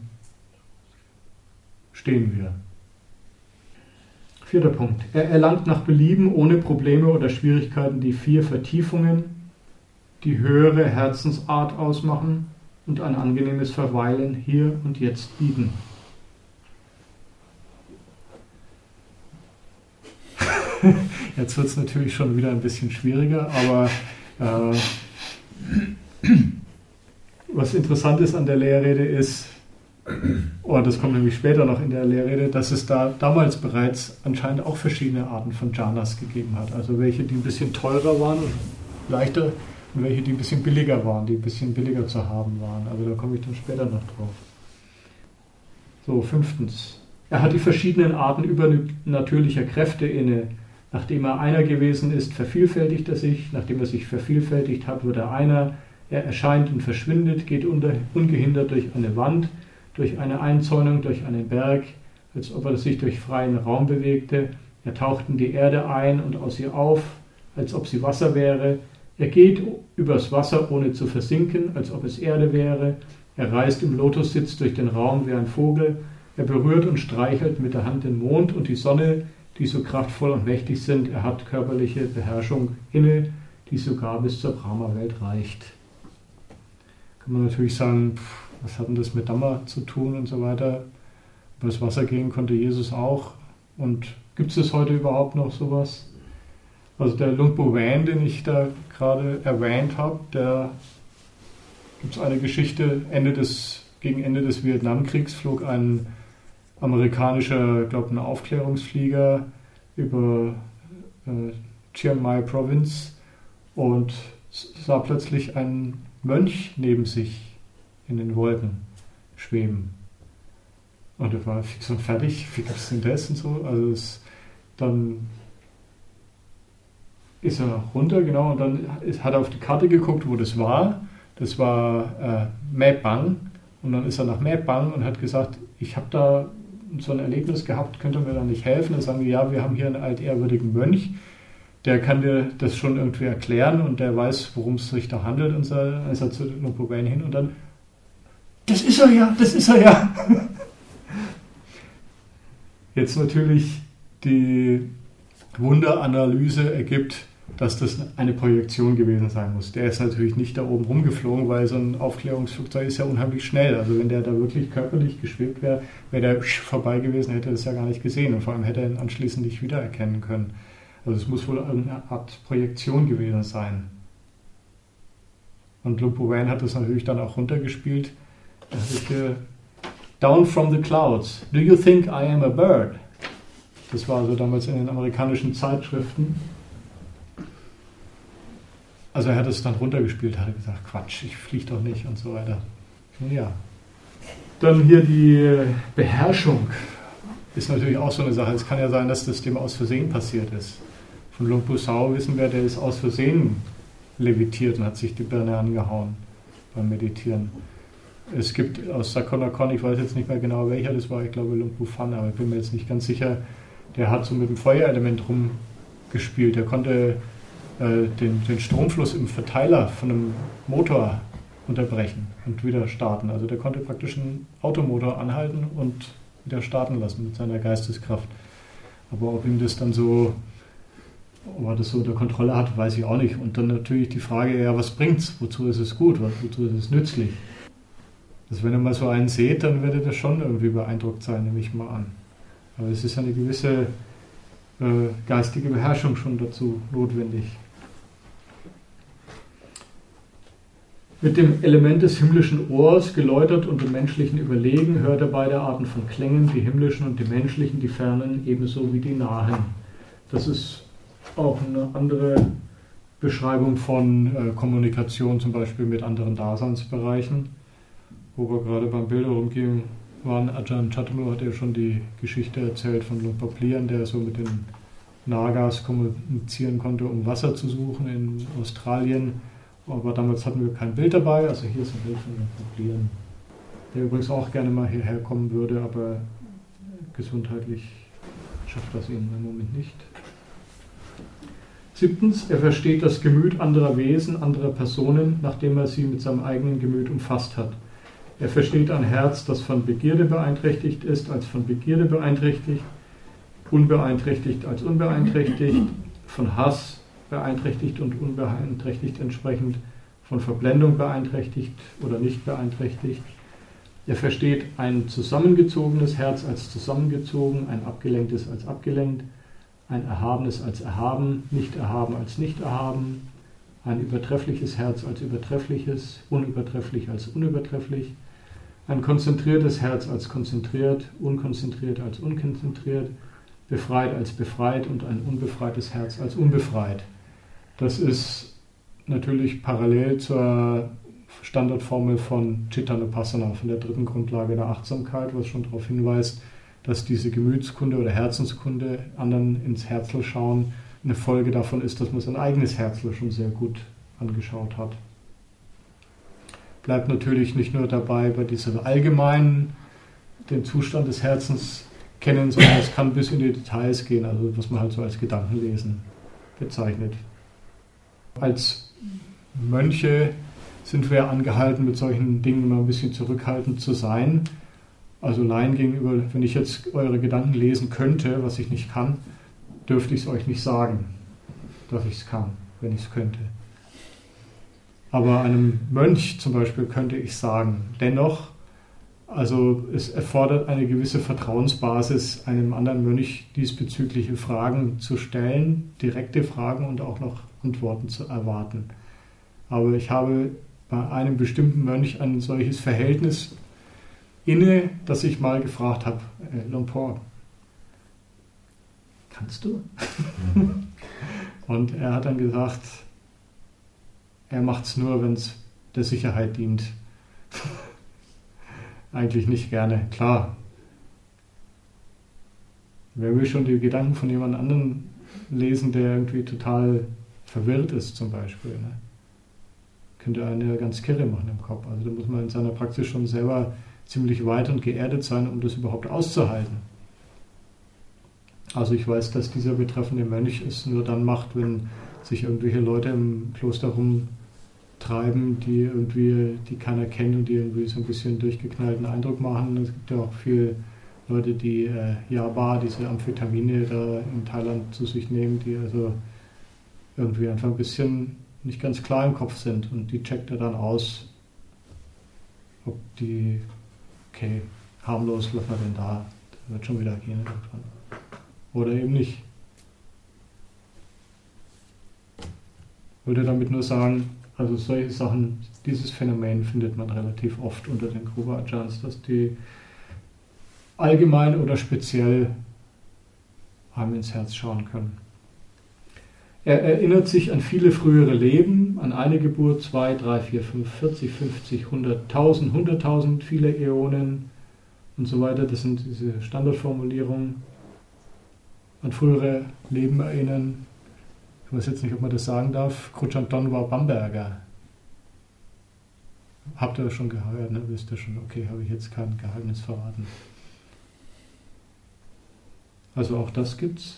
stehen wir. Vierter Punkt. Er erlangt nach Belieben ohne Probleme oder Schwierigkeiten die vier Vertiefungen, die höhere Herzensart ausmachen und ein angenehmes Verweilen hier und jetzt bieten. Jetzt wird es natürlich schon wieder ein bisschen schwieriger, aber äh, was interessant ist an der Lehrrede ist, oh, das kommt nämlich später noch in der Lehrrede, dass es da damals bereits anscheinend auch verschiedene Arten von Jhanas gegeben hat. Also welche, die ein bisschen teurer waren und leichter und welche, die ein bisschen billiger waren, die ein bisschen billiger zu haben waren. Aber da komme ich dann später noch drauf. So, fünftens. Er hat die verschiedenen Arten übernatürlicher Kräfte inne. Nachdem er einer gewesen ist, vervielfältigt er sich. Nachdem er sich vervielfältigt hat, wird er einer. Er erscheint und verschwindet, geht unter, ungehindert durch eine Wand, durch eine Einzäunung, durch einen Berg, als ob er sich durch freien Raum bewegte. Er taucht in die Erde ein und aus ihr auf, als ob sie Wasser wäre. Er geht übers Wasser, ohne zu versinken, als ob es Erde wäre. Er reist im Lotussitz durch den Raum wie ein Vogel. Er berührt und streichelt mit der Hand den Mond und die Sonne, die so kraftvoll und mächtig sind. Er hat körperliche Beherrschung inne, die sogar bis zur Brahma-Welt reicht. Kann man natürlich sagen, pff, was hat denn das mit Dhamma zu tun und so weiter. Über das Wasser gehen konnte Jesus auch. Und gibt es heute überhaupt noch sowas? Also der Lumpo Van, den ich da gerade erwähnt habe, da gibt es eine Geschichte, Ende des, gegen Ende des Vietnamkriegs flog ein amerikanischer, glaube ich, ein Aufklärungsflieger über äh, Chiang Mai Province und sah plötzlich einen Mönch neben sich in den Wolken schweben. Und er war fix und fertig, wie gab es denn das und so? Also es, dann ist er runter, genau, und dann hat er auf die Karte geguckt, wo das war. Das war äh, Mae Bang. Und dann ist er nach Mae Bang und hat gesagt, ich habe da so ein Erlebnis gehabt, könnt ihr mir da nicht helfen? Dann sagen die, ja, wir haben hier einen altehrwürdigen Mönch, der kann dir das schon irgendwie erklären und der weiß, worum es sich da handelt. Und so ist er zu Lumpo Van hin und dann, das ist er ja, das ist er ja. Jetzt natürlich die Wunderanalyse ergibt, dass das eine Projektion gewesen sein muss. Der ist natürlich nicht da oben rumgeflogen, weil so ein Aufklärungsflugzeug ist ja unheimlich schnell. Also wenn der da wirklich körperlich geschwebt wäre, wäre der vorbei gewesen, hätte er das ja gar nicht gesehen und vor allem hätte er ihn anschließend nicht wiedererkennen können. Also es muss wohl eine Art Projektion gewesen sein. Und Lumpo Van hat das natürlich dann auch runtergespielt. Down from the clouds. Do you think I am a bird? Das war also damals in den amerikanischen Zeitschriften. Also er hat es dann runtergespielt, hat gesagt, Quatsch, ich fliege doch nicht und so weiter. Nun ja. Dann hier die Beherrschung ist natürlich auch so eine Sache. Es kann ja sein, dass das dem aus Versehen passiert ist. Von Luang Por Chah wissen wir, der ist aus Versehen levitiert und hat sich die Birne angehauen beim Meditieren. Es gibt aus Sakona Kon, ich weiß jetzt nicht mehr genau welcher, das war, ich glaube, Luang Por Phan, aber ich bin mir jetzt nicht ganz sicher, der hat so mit dem Feuerelement rumgespielt. Der konnte äh, den, den Stromfluss im Verteiler von einem Motor unterbrechen und wieder starten. Also der konnte praktisch einen Automotor anhalten und wieder starten lassen mit seiner Geisteskraft. Aber ob ihm das dann so, ob er das so unter Kontrolle hat, weiß ich auch nicht. Und dann natürlich die Frage, ja, was bringt's? Wozu ist es gut? Wozu ist es nützlich? Also wenn ihr mal so einen seht, dann werdet ihr schon irgendwie beeindruckt sein, nehme ich mal an. Aber es ist ja eine gewisse äh, geistige Beherrschung schon dazu notwendig. Mit dem Element des himmlischen Ohrs, geläutert und dem menschlichen Überlegen, hört er beide Arten von Klängen, die himmlischen und die menschlichen, die fernen ebenso wie die nahen. Das ist auch eine andere Beschreibung von äh, Kommunikation, zum Beispiel mit anderen Daseinsbereichen. Wo wir gerade beim Bilder rumgehen waren, Ajahn Chattamul hat ja schon die Geschichte erzählt von Luang Plian, der so mit den Nagas kommunizieren konnte, um Wasser zu suchen in Australien. Aber damals hatten wir kein Bild dabei, also hier ist ein Bild von Luang Plian, der übrigens auch gerne mal hierher kommen würde, aber gesundheitlich schafft das ihn im Moment nicht. Siebtens, er versteht das Gemüt anderer Wesen, anderer Personen, nachdem er sie mit seinem eigenen Gemüt umfasst hat. Er versteht ein Herz, das von Begierde beeinträchtigt ist, als von Begierde beeinträchtigt, unbeeinträchtigt als unbeeinträchtigt, von Hass beeinträchtigt und unbeeinträchtigt entsprechend, von Verblendung beeinträchtigt oder nicht beeinträchtigt. Er versteht ein zusammengezogenes Herz als zusammengezogen, ein abgelenktes als abgelenkt, ein Erhabenes als erhaben, nicht erhaben als nicht erhaben, ein übertreffliches Herz als übertreffliches, unübertrefflich als unübertrefflich, ein konzentriertes Herz als konzentriert, unkonzentriert als unkonzentriert, befreit als befreit und ein unbefreites Herz als unbefreit. Das ist natürlich parallel zur Standardformel von Chittanupassana, von der dritten Grundlage der Achtsamkeit, was schon darauf hinweist, dass diese Gemütskunde oder Herzenskunde, anderen ins Herzl schauen, eine Folge davon ist, dass man sein eigenes Herzl schon sehr gut angeschaut hat. Bleibt natürlich nicht nur dabei, bei diesem allgemeinen den Zustand des Herzens kennen, sondern es kann bis in die Details gehen, also was man halt so als Gedankenlesen bezeichnet. Als Mönche sind wir angehalten, mit solchen Dingen immer ein bisschen zurückhaltend zu sein. Also Laien gegenüber, wenn ich jetzt eure Gedanken lesen könnte, was ich nicht kann, dürfte ich es euch nicht sagen, dass ich es kann, wenn ich es könnte. Aber einem Mönch zum Beispiel könnte ich sagen. Dennoch, also es erfordert eine gewisse Vertrauensbasis, einem anderen Mönch diesbezügliche Fragen zu stellen, direkte Fragen und auch noch Antworten zu erwarten. Aber ich habe bei einem bestimmten Mönch ein solches Verhältnis inne, dass ich mal gefragt habe, äh, Lumpur, kannst du? Und er hat dann gesagt, er macht es nur, wenn es der Sicherheit dient. Eigentlich nicht gerne, klar. Wer will schon die Gedanken von jemand anderem lesen, der irgendwie total verwirrt ist zum Beispiel. Ne? Könnte einen ja ganz kirre machen im Kopf. Also da muss man in seiner Praxis schon selber ziemlich weit und geerdet sein, um das überhaupt auszuhalten. Also ich weiß, dass dieser betreffende Mönch es nur dann macht, wenn sich irgendwelche Leute im Kloster rumtreiben, die irgendwie, die keiner kennt und die irgendwie so ein bisschen durchgeknallten Eindruck machen. Es gibt ja auch viele Leute, die äh, Yaba, diese Amphetamine da in Thailand zu sich nehmen, die also irgendwie einfach ein bisschen nicht ganz klar im Kopf sind, und die checkt er dann aus, ob die, okay, harmlos, lassen wir den da, der wird schon wieder gehen irgendwann. Oder eben nicht. Ich wollte damit nur sagen, also solche Sachen, dieses Phänomen findet man relativ oft unter den Kruba Ajahns, dass die allgemein oder speziell einem ins Herz schauen können. Er erinnert sich an viele frühere Leben, an eine Geburt, zwei, drei, vier, fünf, vierzig, fünfzig, hundert, tausend, hunderttausend, viele Äonen und so weiter. Das sind diese Standardformulierungen. An frühere Leben erinnern. Ich weiß jetzt nicht, ob man das sagen darf. Kruchanton war Bamberger. Habt ihr schon gehört, ne? Wisst ihr schon, okay, habe ich jetzt kein Geheimnis verraten. Also auch das gibt's.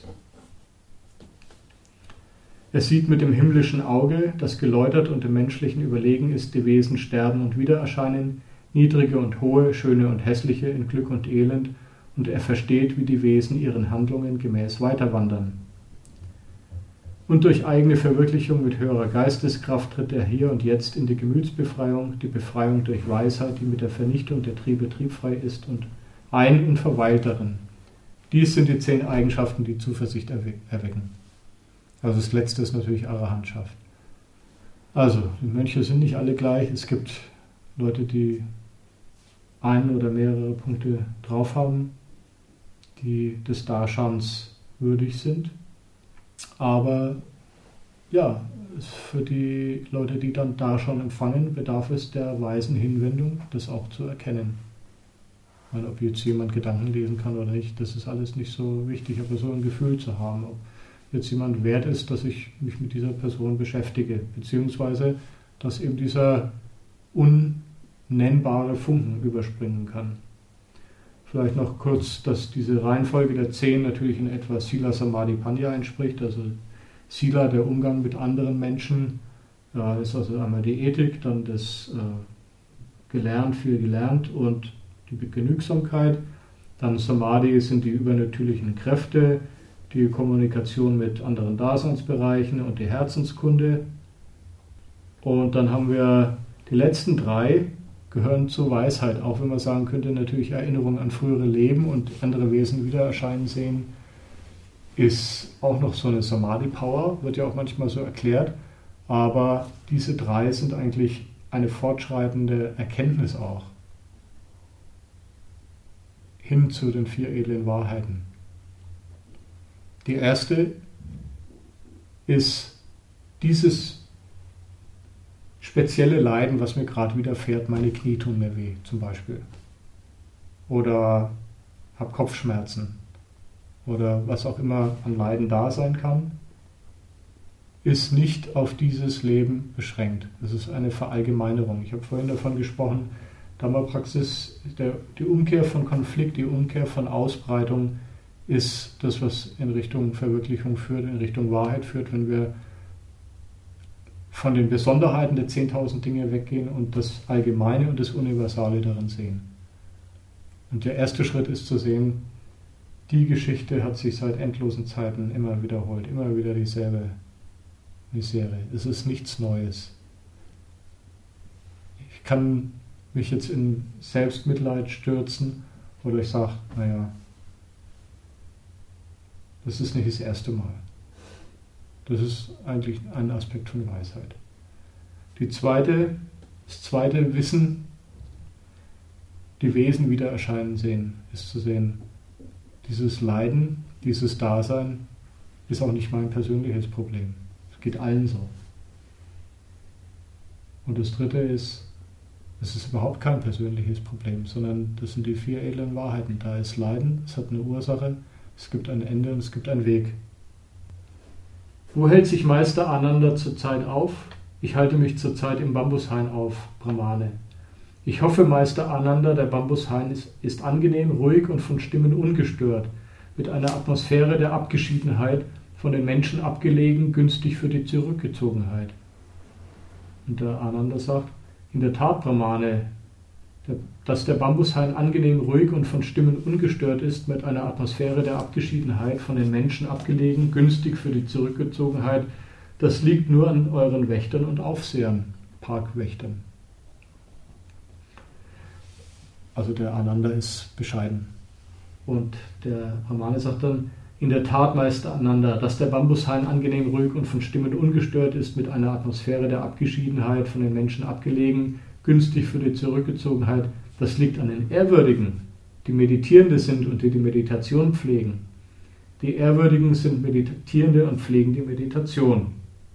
Er sieht mit dem himmlischen Auge, das geläutert und dem menschlichen überlegen ist, die Wesen sterben und wiedererscheinen, niedrige und hohe, schöne und hässliche, in Glück und Elend, und er versteht, wie die Wesen ihren Handlungen gemäß weiterwandern. Und durch eigene Verwirklichung mit höherer Geisteskraft tritt er hier und jetzt in die Gemütsbefreiung, die Befreiung durch Weisheit, die mit der Vernichtung der Triebe triebfrei ist, und ein und verweilt darin. Dies sind die zehn Eigenschaften, die Zuversicht erwecken. Also das letzte ist natürlich Arahantschaft. Also, die Mönche sind nicht alle gleich. Es gibt Leute, die ein oder mehrere Punkte drauf haben, die des Darshans würdig sind. Aber ja, für die Leute, die dann Darshan empfangen, bedarf es der weisen Hinwendung, das auch zu erkennen. Weil ob jetzt jemand Gedanken lesen kann oder nicht, das ist alles nicht so wichtig, aber so ein Gefühl zu haben, ob jetzt jemand wert ist, dass ich mich mit dieser Person beschäftige, beziehungsweise dass eben dieser unnennbare Funken überspringen kann. Vielleicht noch kurz, dass diese Reihenfolge der zehn natürlich in etwa Sila, Samadhi, Panya entspricht. Also Sila, der Umgang mit anderen Menschen, ja, ist also einmal die Ethik, dann das äh, gelernt, viel gelernt und die Genügsamkeit. Dann Samadhi sind die übernatürlichen Kräfte, die Kommunikation mit anderen Daseinsbereichen und die Herzenskunde. Und dann haben wir die letzten drei, gehören zur Weisheit, auch wenn man sagen könnte, natürlich Erinnerung an frühere Leben und andere Wesen wieder erscheinen sehen. ist auch noch so eine Samadhi-Power, wird ja auch manchmal so erklärt, aber diese drei sind eigentlich eine fortschreitende Erkenntnis auch hin zu den vier edlen Wahrheiten. Die erste ist dieses spezielle Leiden, was mir gerade widerfährt, meine Knie tun mir weh zum Beispiel. Oder habe Kopfschmerzen. Oder was auch immer an Leiden da sein kann, ist nicht auf dieses Leben beschränkt. Das ist eine Verallgemeinerung. Ich habe vorhin davon gesprochen, Dhamma-Praxis, der, die Umkehr von Konflikt, die Umkehr von Ausbreitung ist das, was in Richtung Verwirklichung führt, in Richtung Wahrheit führt, wenn wir von den Besonderheiten der zehntausend Dinge weggehen und das Allgemeine und das Universale darin sehen. Und der erste Schritt ist zu sehen, die Geschichte hat sich seit endlosen Zeiten immer wiederholt, immer wieder dieselbe Misere. Es ist nichts Neues. Ich kann mich jetzt in Selbstmitleid stürzen oder ich sage, naja, das ist nicht das erste Mal. Das ist eigentlich ein Aspekt von Weisheit. Die zweite, das zweite Wissen, die Wesen wieder erscheinen sehen, ist zu sehen, dieses Leiden, dieses Dasein ist auch nicht mein persönliches Problem. Es geht allen so. Und das dritte ist, es ist überhaupt kein persönliches Problem, sondern das sind die vier edlen Wahrheiten. Da ist Leiden, es hat eine Ursache, es gibt ein Ende und es gibt einen Weg. Wo hält sich Meister Ananda zurzeit auf? Ich halte mich zurzeit im Bambushain auf, Brahmane. Ich hoffe, Meister Ananda, der Bambushain ist, ist angenehm, ruhig und von Stimmen ungestört, mit einer Atmosphäre der Abgeschiedenheit, von den Menschen abgelegen, günstig für die Zurückgezogenheit. Und der Ananda sagt, in der Tat, Brahmane, der, dass der Bambushain angenehm, ruhig und von Stimmen ungestört ist, mit einer Atmosphäre der Abgeschiedenheit, von den Menschen abgelegen, günstig für die Zurückgezogenheit, das liegt nur an euren Wächtern und Aufsehern, Parkwächtern. Also der Ananda ist bescheiden. Und der Brahmane sagt dann, in der Tat, Meister Ananda, dass der Bambushain angenehm ruhig und von Stimmen ungestört ist, mit einer Atmosphäre der Abgeschiedenheit, von den Menschen abgelegen, günstig für die Zurückgezogenheit, das liegt an den Ehrwürdigen, die Meditierende sind und die die Meditation pflegen. Die Ehrwürdigen sind Meditierende und pflegen die Meditation.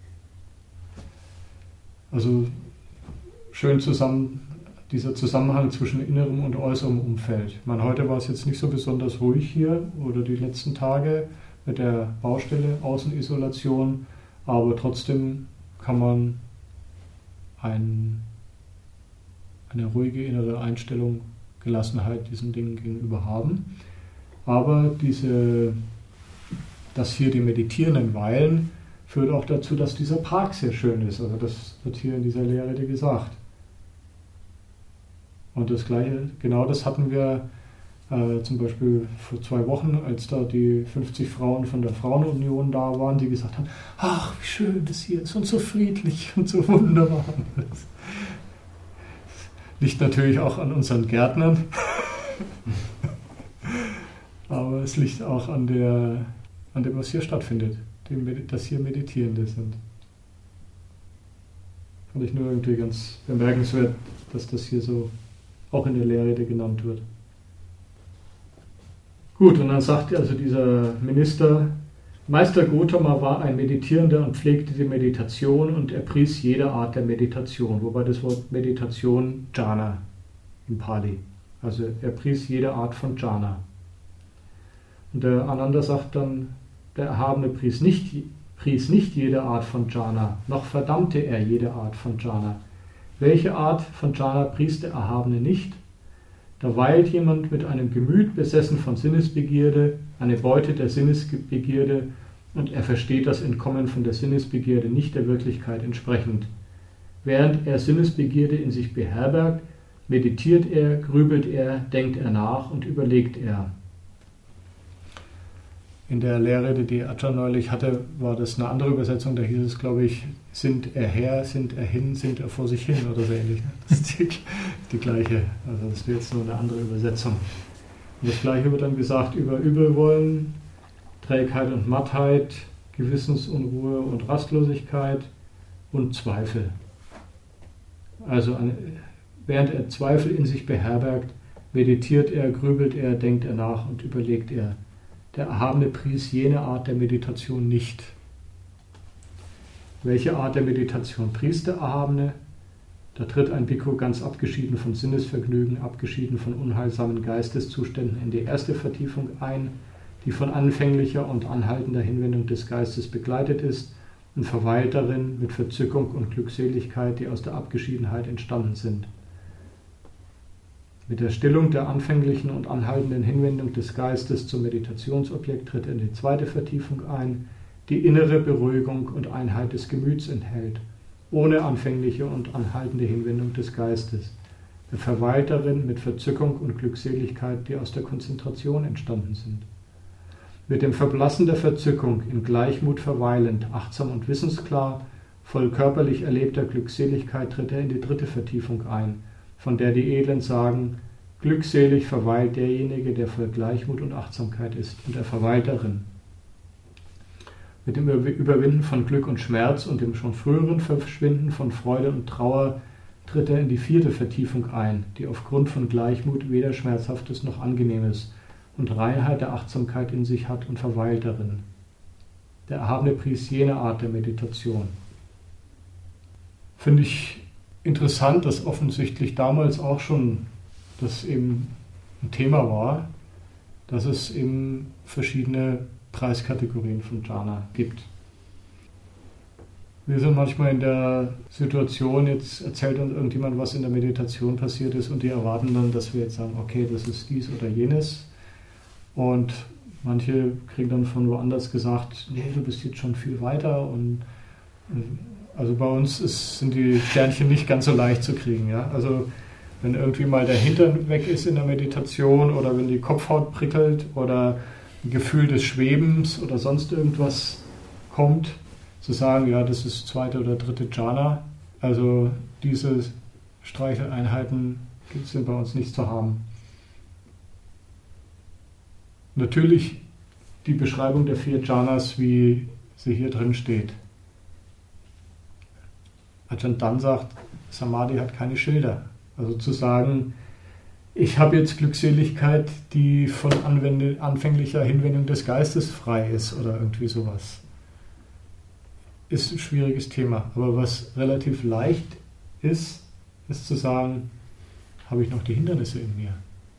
Also schön zusammen, dieser Zusammenhang zwischen innerem und äußerem Umfeld. Ich meine, heute war es jetzt nicht so besonders ruhig hier oder die letzten Tage mit der Baustelle, Außenisolation, aber trotzdem kann man ein, eine ruhige innere Einstellung, Gelassenheit diesen Dingen gegenüber haben. Aber diese, dass hier die Meditierenden weilen, führt auch dazu, dass dieser Park sehr schön ist. Also das wird hier in dieser Lehre gesagt. Und das Gleiche, genau das hatten wir äh, zum Beispiel vor zwei Wochen, als da die fünfzig Frauen von der Frauenunion da waren, die gesagt haben, ach, wie schön das hier ist und so friedlich und so wunderbar. Das liegt natürlich auch an unseren Gärtnern, aber es liegt auch an, der, an dem, was hier stattfindet, dem, dass hier Meditierende sind. Fand ich nur irgendwie ganz bemerkenswert, dass das hier so auch in der Lehrrede genannt wird. Gut, und dann sagt also dieser Minister, Meister Gotama war ein Meditierender und pflegte die Meditation und er pries jede Art der Meditation, wobei das Wort Meditation Jhana im Pali, also er pries jede Art von Jhana. Und der Ananda sagt dann, der Erhabene pries nicht, pries nicht jede Art von Jhana, noch verdammte er jede Art von Jhana. Welche Art von Jhana pries der Erhabene nicht? Da weilt jemand mit einem Gemüt besessen von Sinnesbegierde, eine Beute der Sinnesbegierde, und er versteht das Entkommen von der Sinnesbegierde nicht der Wirklichkeit entsprechend. Während er Sinnesbegierde in sich beherbergt, meditiert er, grübelt er, denkt er nach und überlegt er. In der Lehrrede, die Ajahn neulich hatte, war das eine andere Übersetzung, da hieß es, glaube ich, sind er her, sind er hin, sind er vor sich hin oder so ähnlich. Das ist die, die gleiche, also das ist jetzt nur eine andere Übersetzung. Und das Gleiche wird dann gesagt über Übelwollen, Trägheit und Mattheit, Gewissensunruhe und Rastlosigkeit und Zweifel. Also an, während er Zweifel in sich beherbergt, meditiert er, grübelt er, denkt er nach und überlegt er. Der Erhabene pries jene Art der Meditation nicht. Welche Art der Meditation pries der Erhabene? Da tritt ein Bhikkhu ganz abgeschieden von Sinnesvergnügen, abgeschieden von unheilsamen Geisteszuständen in die erste Vertiefung ein, die von anfänglicher und anhaltender Hinwendung des Geistes begleitet ist und verweilt darin mit Verzückung und Glückseligkeit, die aus der Abgeschiedenheit entstanden sind. Mit der Stillung der anfänglichen und anhaltenden Hinwendung des Geistes zum Meditationsobjekt tritt er in die zweite Vertiefung ein, die innere Beruhigung und Einheit des Gemüts enthält, ohne anfängliche und anhaltende Hinwendung des Geistes. Er verweilt darin mit Verzückung und Glückseligkeit, die aus der Konzentration entstanden sind. Mit dem Verblassen der Verzückung, in Gleichmut verweilend, achtsam und wissensklar, voll körperlich erlebter Glückseligkeit tritt er in die dritte Vertiefung ein, von der die Edlen sagen, glückselig verweilt derjenige, der voll Gleichmut und Achtsamkeit ist, und er verweilt darin. Mit dem Überwinden von Glück und Schmerz und dem schon früheren Verschwinden von Freude und Trauer tritt er in die vierte Vertiefung ein, die aufgrund von Gleichmut weder Schmerzhaftes noch Angenehmes und Reinheit der Achtsamkeit in sich hat und verweilt darin. Der Erhabene pries jene Art der Meditation. Finde ich interessant, dass offensichtlich damals auch schon das eben ein Thema war, dass es eben verschiedene Preiskategorien von Jhana gibt. Wir sind manchmal in der Situation, jetzt erzählt uns irgendjemand, was in der Meditation passiert ist und die erwarten dann, dass wir jetzt sagen, okay, das ist dies oder jenes. Und manche kriegen dann von woanders gesagt, nee, du bist jetzt schon viel weiter. Und also bei uns ist, sind die Sternchen nicht ganz so leicht zu kriegen. Ja? Also wenn irgendwie mal der Hintern weg ist in der Meditation oder wenn die Kopfhaut prickelt oder ein Gefühl des Schwebens oder sonst irgendwas kommt, zu sagen, ja, das ist zweite oder dritte Jhana. Also diese Streicheleinheiten sind bei uns nicht zu haben. Natürlich die Beschreibung der vier Jhanas, wie sie hier drin steht. Ajahn dann sagt, Samadhi hat keine Schilder. Also zu sagen, ich habe jetzt Glückseligkeit, die von Anwende, anfänglicher Hinwendung des Geistes frei ist oder irgendwie sowas. Ist ein schwieriges Thema. Aber was relativ leicht ist, ist zu sagen, habe ich noch die Hindernisse in mir?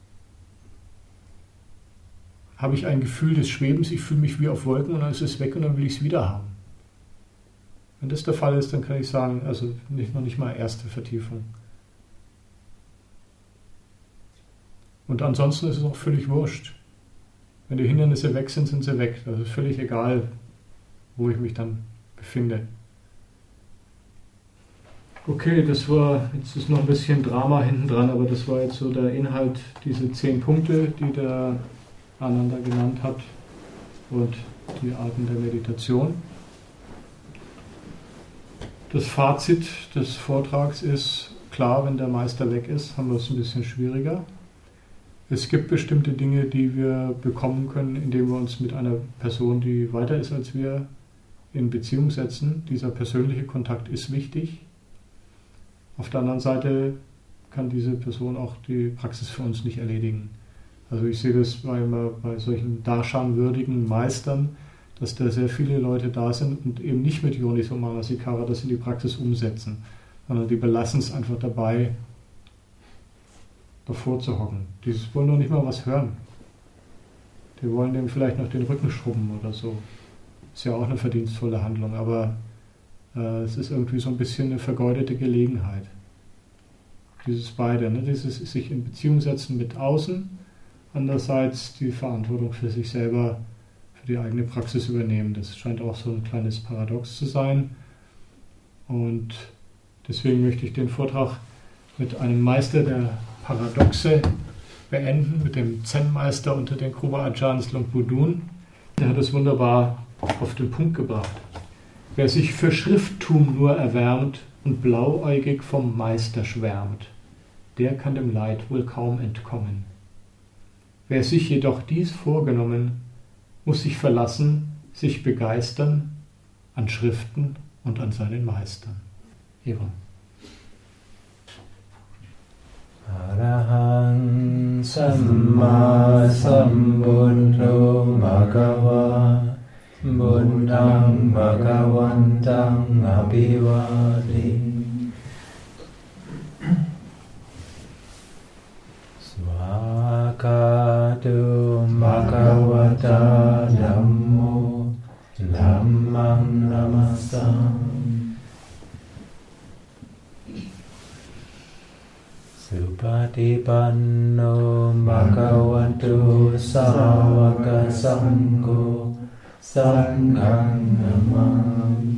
Habe ich ein Gefühl des Schwebens, ich fühle mich wie auf Wolken und dann ist es weg und dann will ich es wieder haben. Wenn das der Fall ist, dann kann ich sagen, also nicht, noch nicht mal erste Vertiefung. Und ansonsten ist es auch völlig wurscht. Wenn die Hindernisse weg sind, sind sie weg. Das ist völlig egal, wo ich mich dann befinde. Okay, das war, jetzt ist noch ein bisschen Drama hinten dran, aber das war jetzt so der Inhalt, diese zehn Punkte, die der Ananda genannt hat und die Arten der Meditation. Das Fazit des Vortrags ist, klar, wenn der Meister weg ist, haben wir es ein bisschen schwieriger. Es gibt bestimmte Dinge, die wir bekommen können, indem wir uns mit einer Person, die weiter ist als wir, in Beziehung setzen. Dieser persönliche Kontakt ist wichtig. Auf der anderen Seite kann diese Person auch die Praxis für uns nicht erledigen. Also ich sehe das bei, bei solchen Darshan-würdigen Meistern, dass da sehr viele Leute da sind und eben nicht mit Yoniso Manasikara das in die Praxis umsetzen, sondern die belassen es einfach dabei, davor zu hocken. Die wollen noch nicht mal was hören. Die wollen dem vielleicht noch den Rücken schrubben oder so. Ist ja auch eine verdienstvolle Handlung, aber äh, es ist irgendwie so ein bisschen eine vergeudete Gelegenheit. Dieses beide, ne? Dieses sich in Beziehung setzen mit außen, andererseits die Verantwortung für sich selber, für die eigene Praxis übernehmen. Das scheint auch so ein kleines Paradox zu sein. Und deswegen möchte ich den Vortrag mit einem Meister der Paradoxe beenden, mit dem Zen-Meister unter den Kruba Ajahns, Longpo Dun. Der hat es wunderbar auf den Punkt gebracht. Wer sich für Schrifttum nur erwärmt und blauäugig vom Meister schwärmt, der kann dem Leid wohl kaum entkommen. Wer sich jedoch dies vorgenommen, muss sich verlassen, sich begeistern an Schriften und an seinen Meistern. Evan. Arahang Samma Sambuddho Bhagava Buddhang Bhagavantang Abhivadi Swakatu Bhagavata Dhammo Dhammang Namasam Supatipanno Bhagavato Sāvaka Sangho Sanghang Namami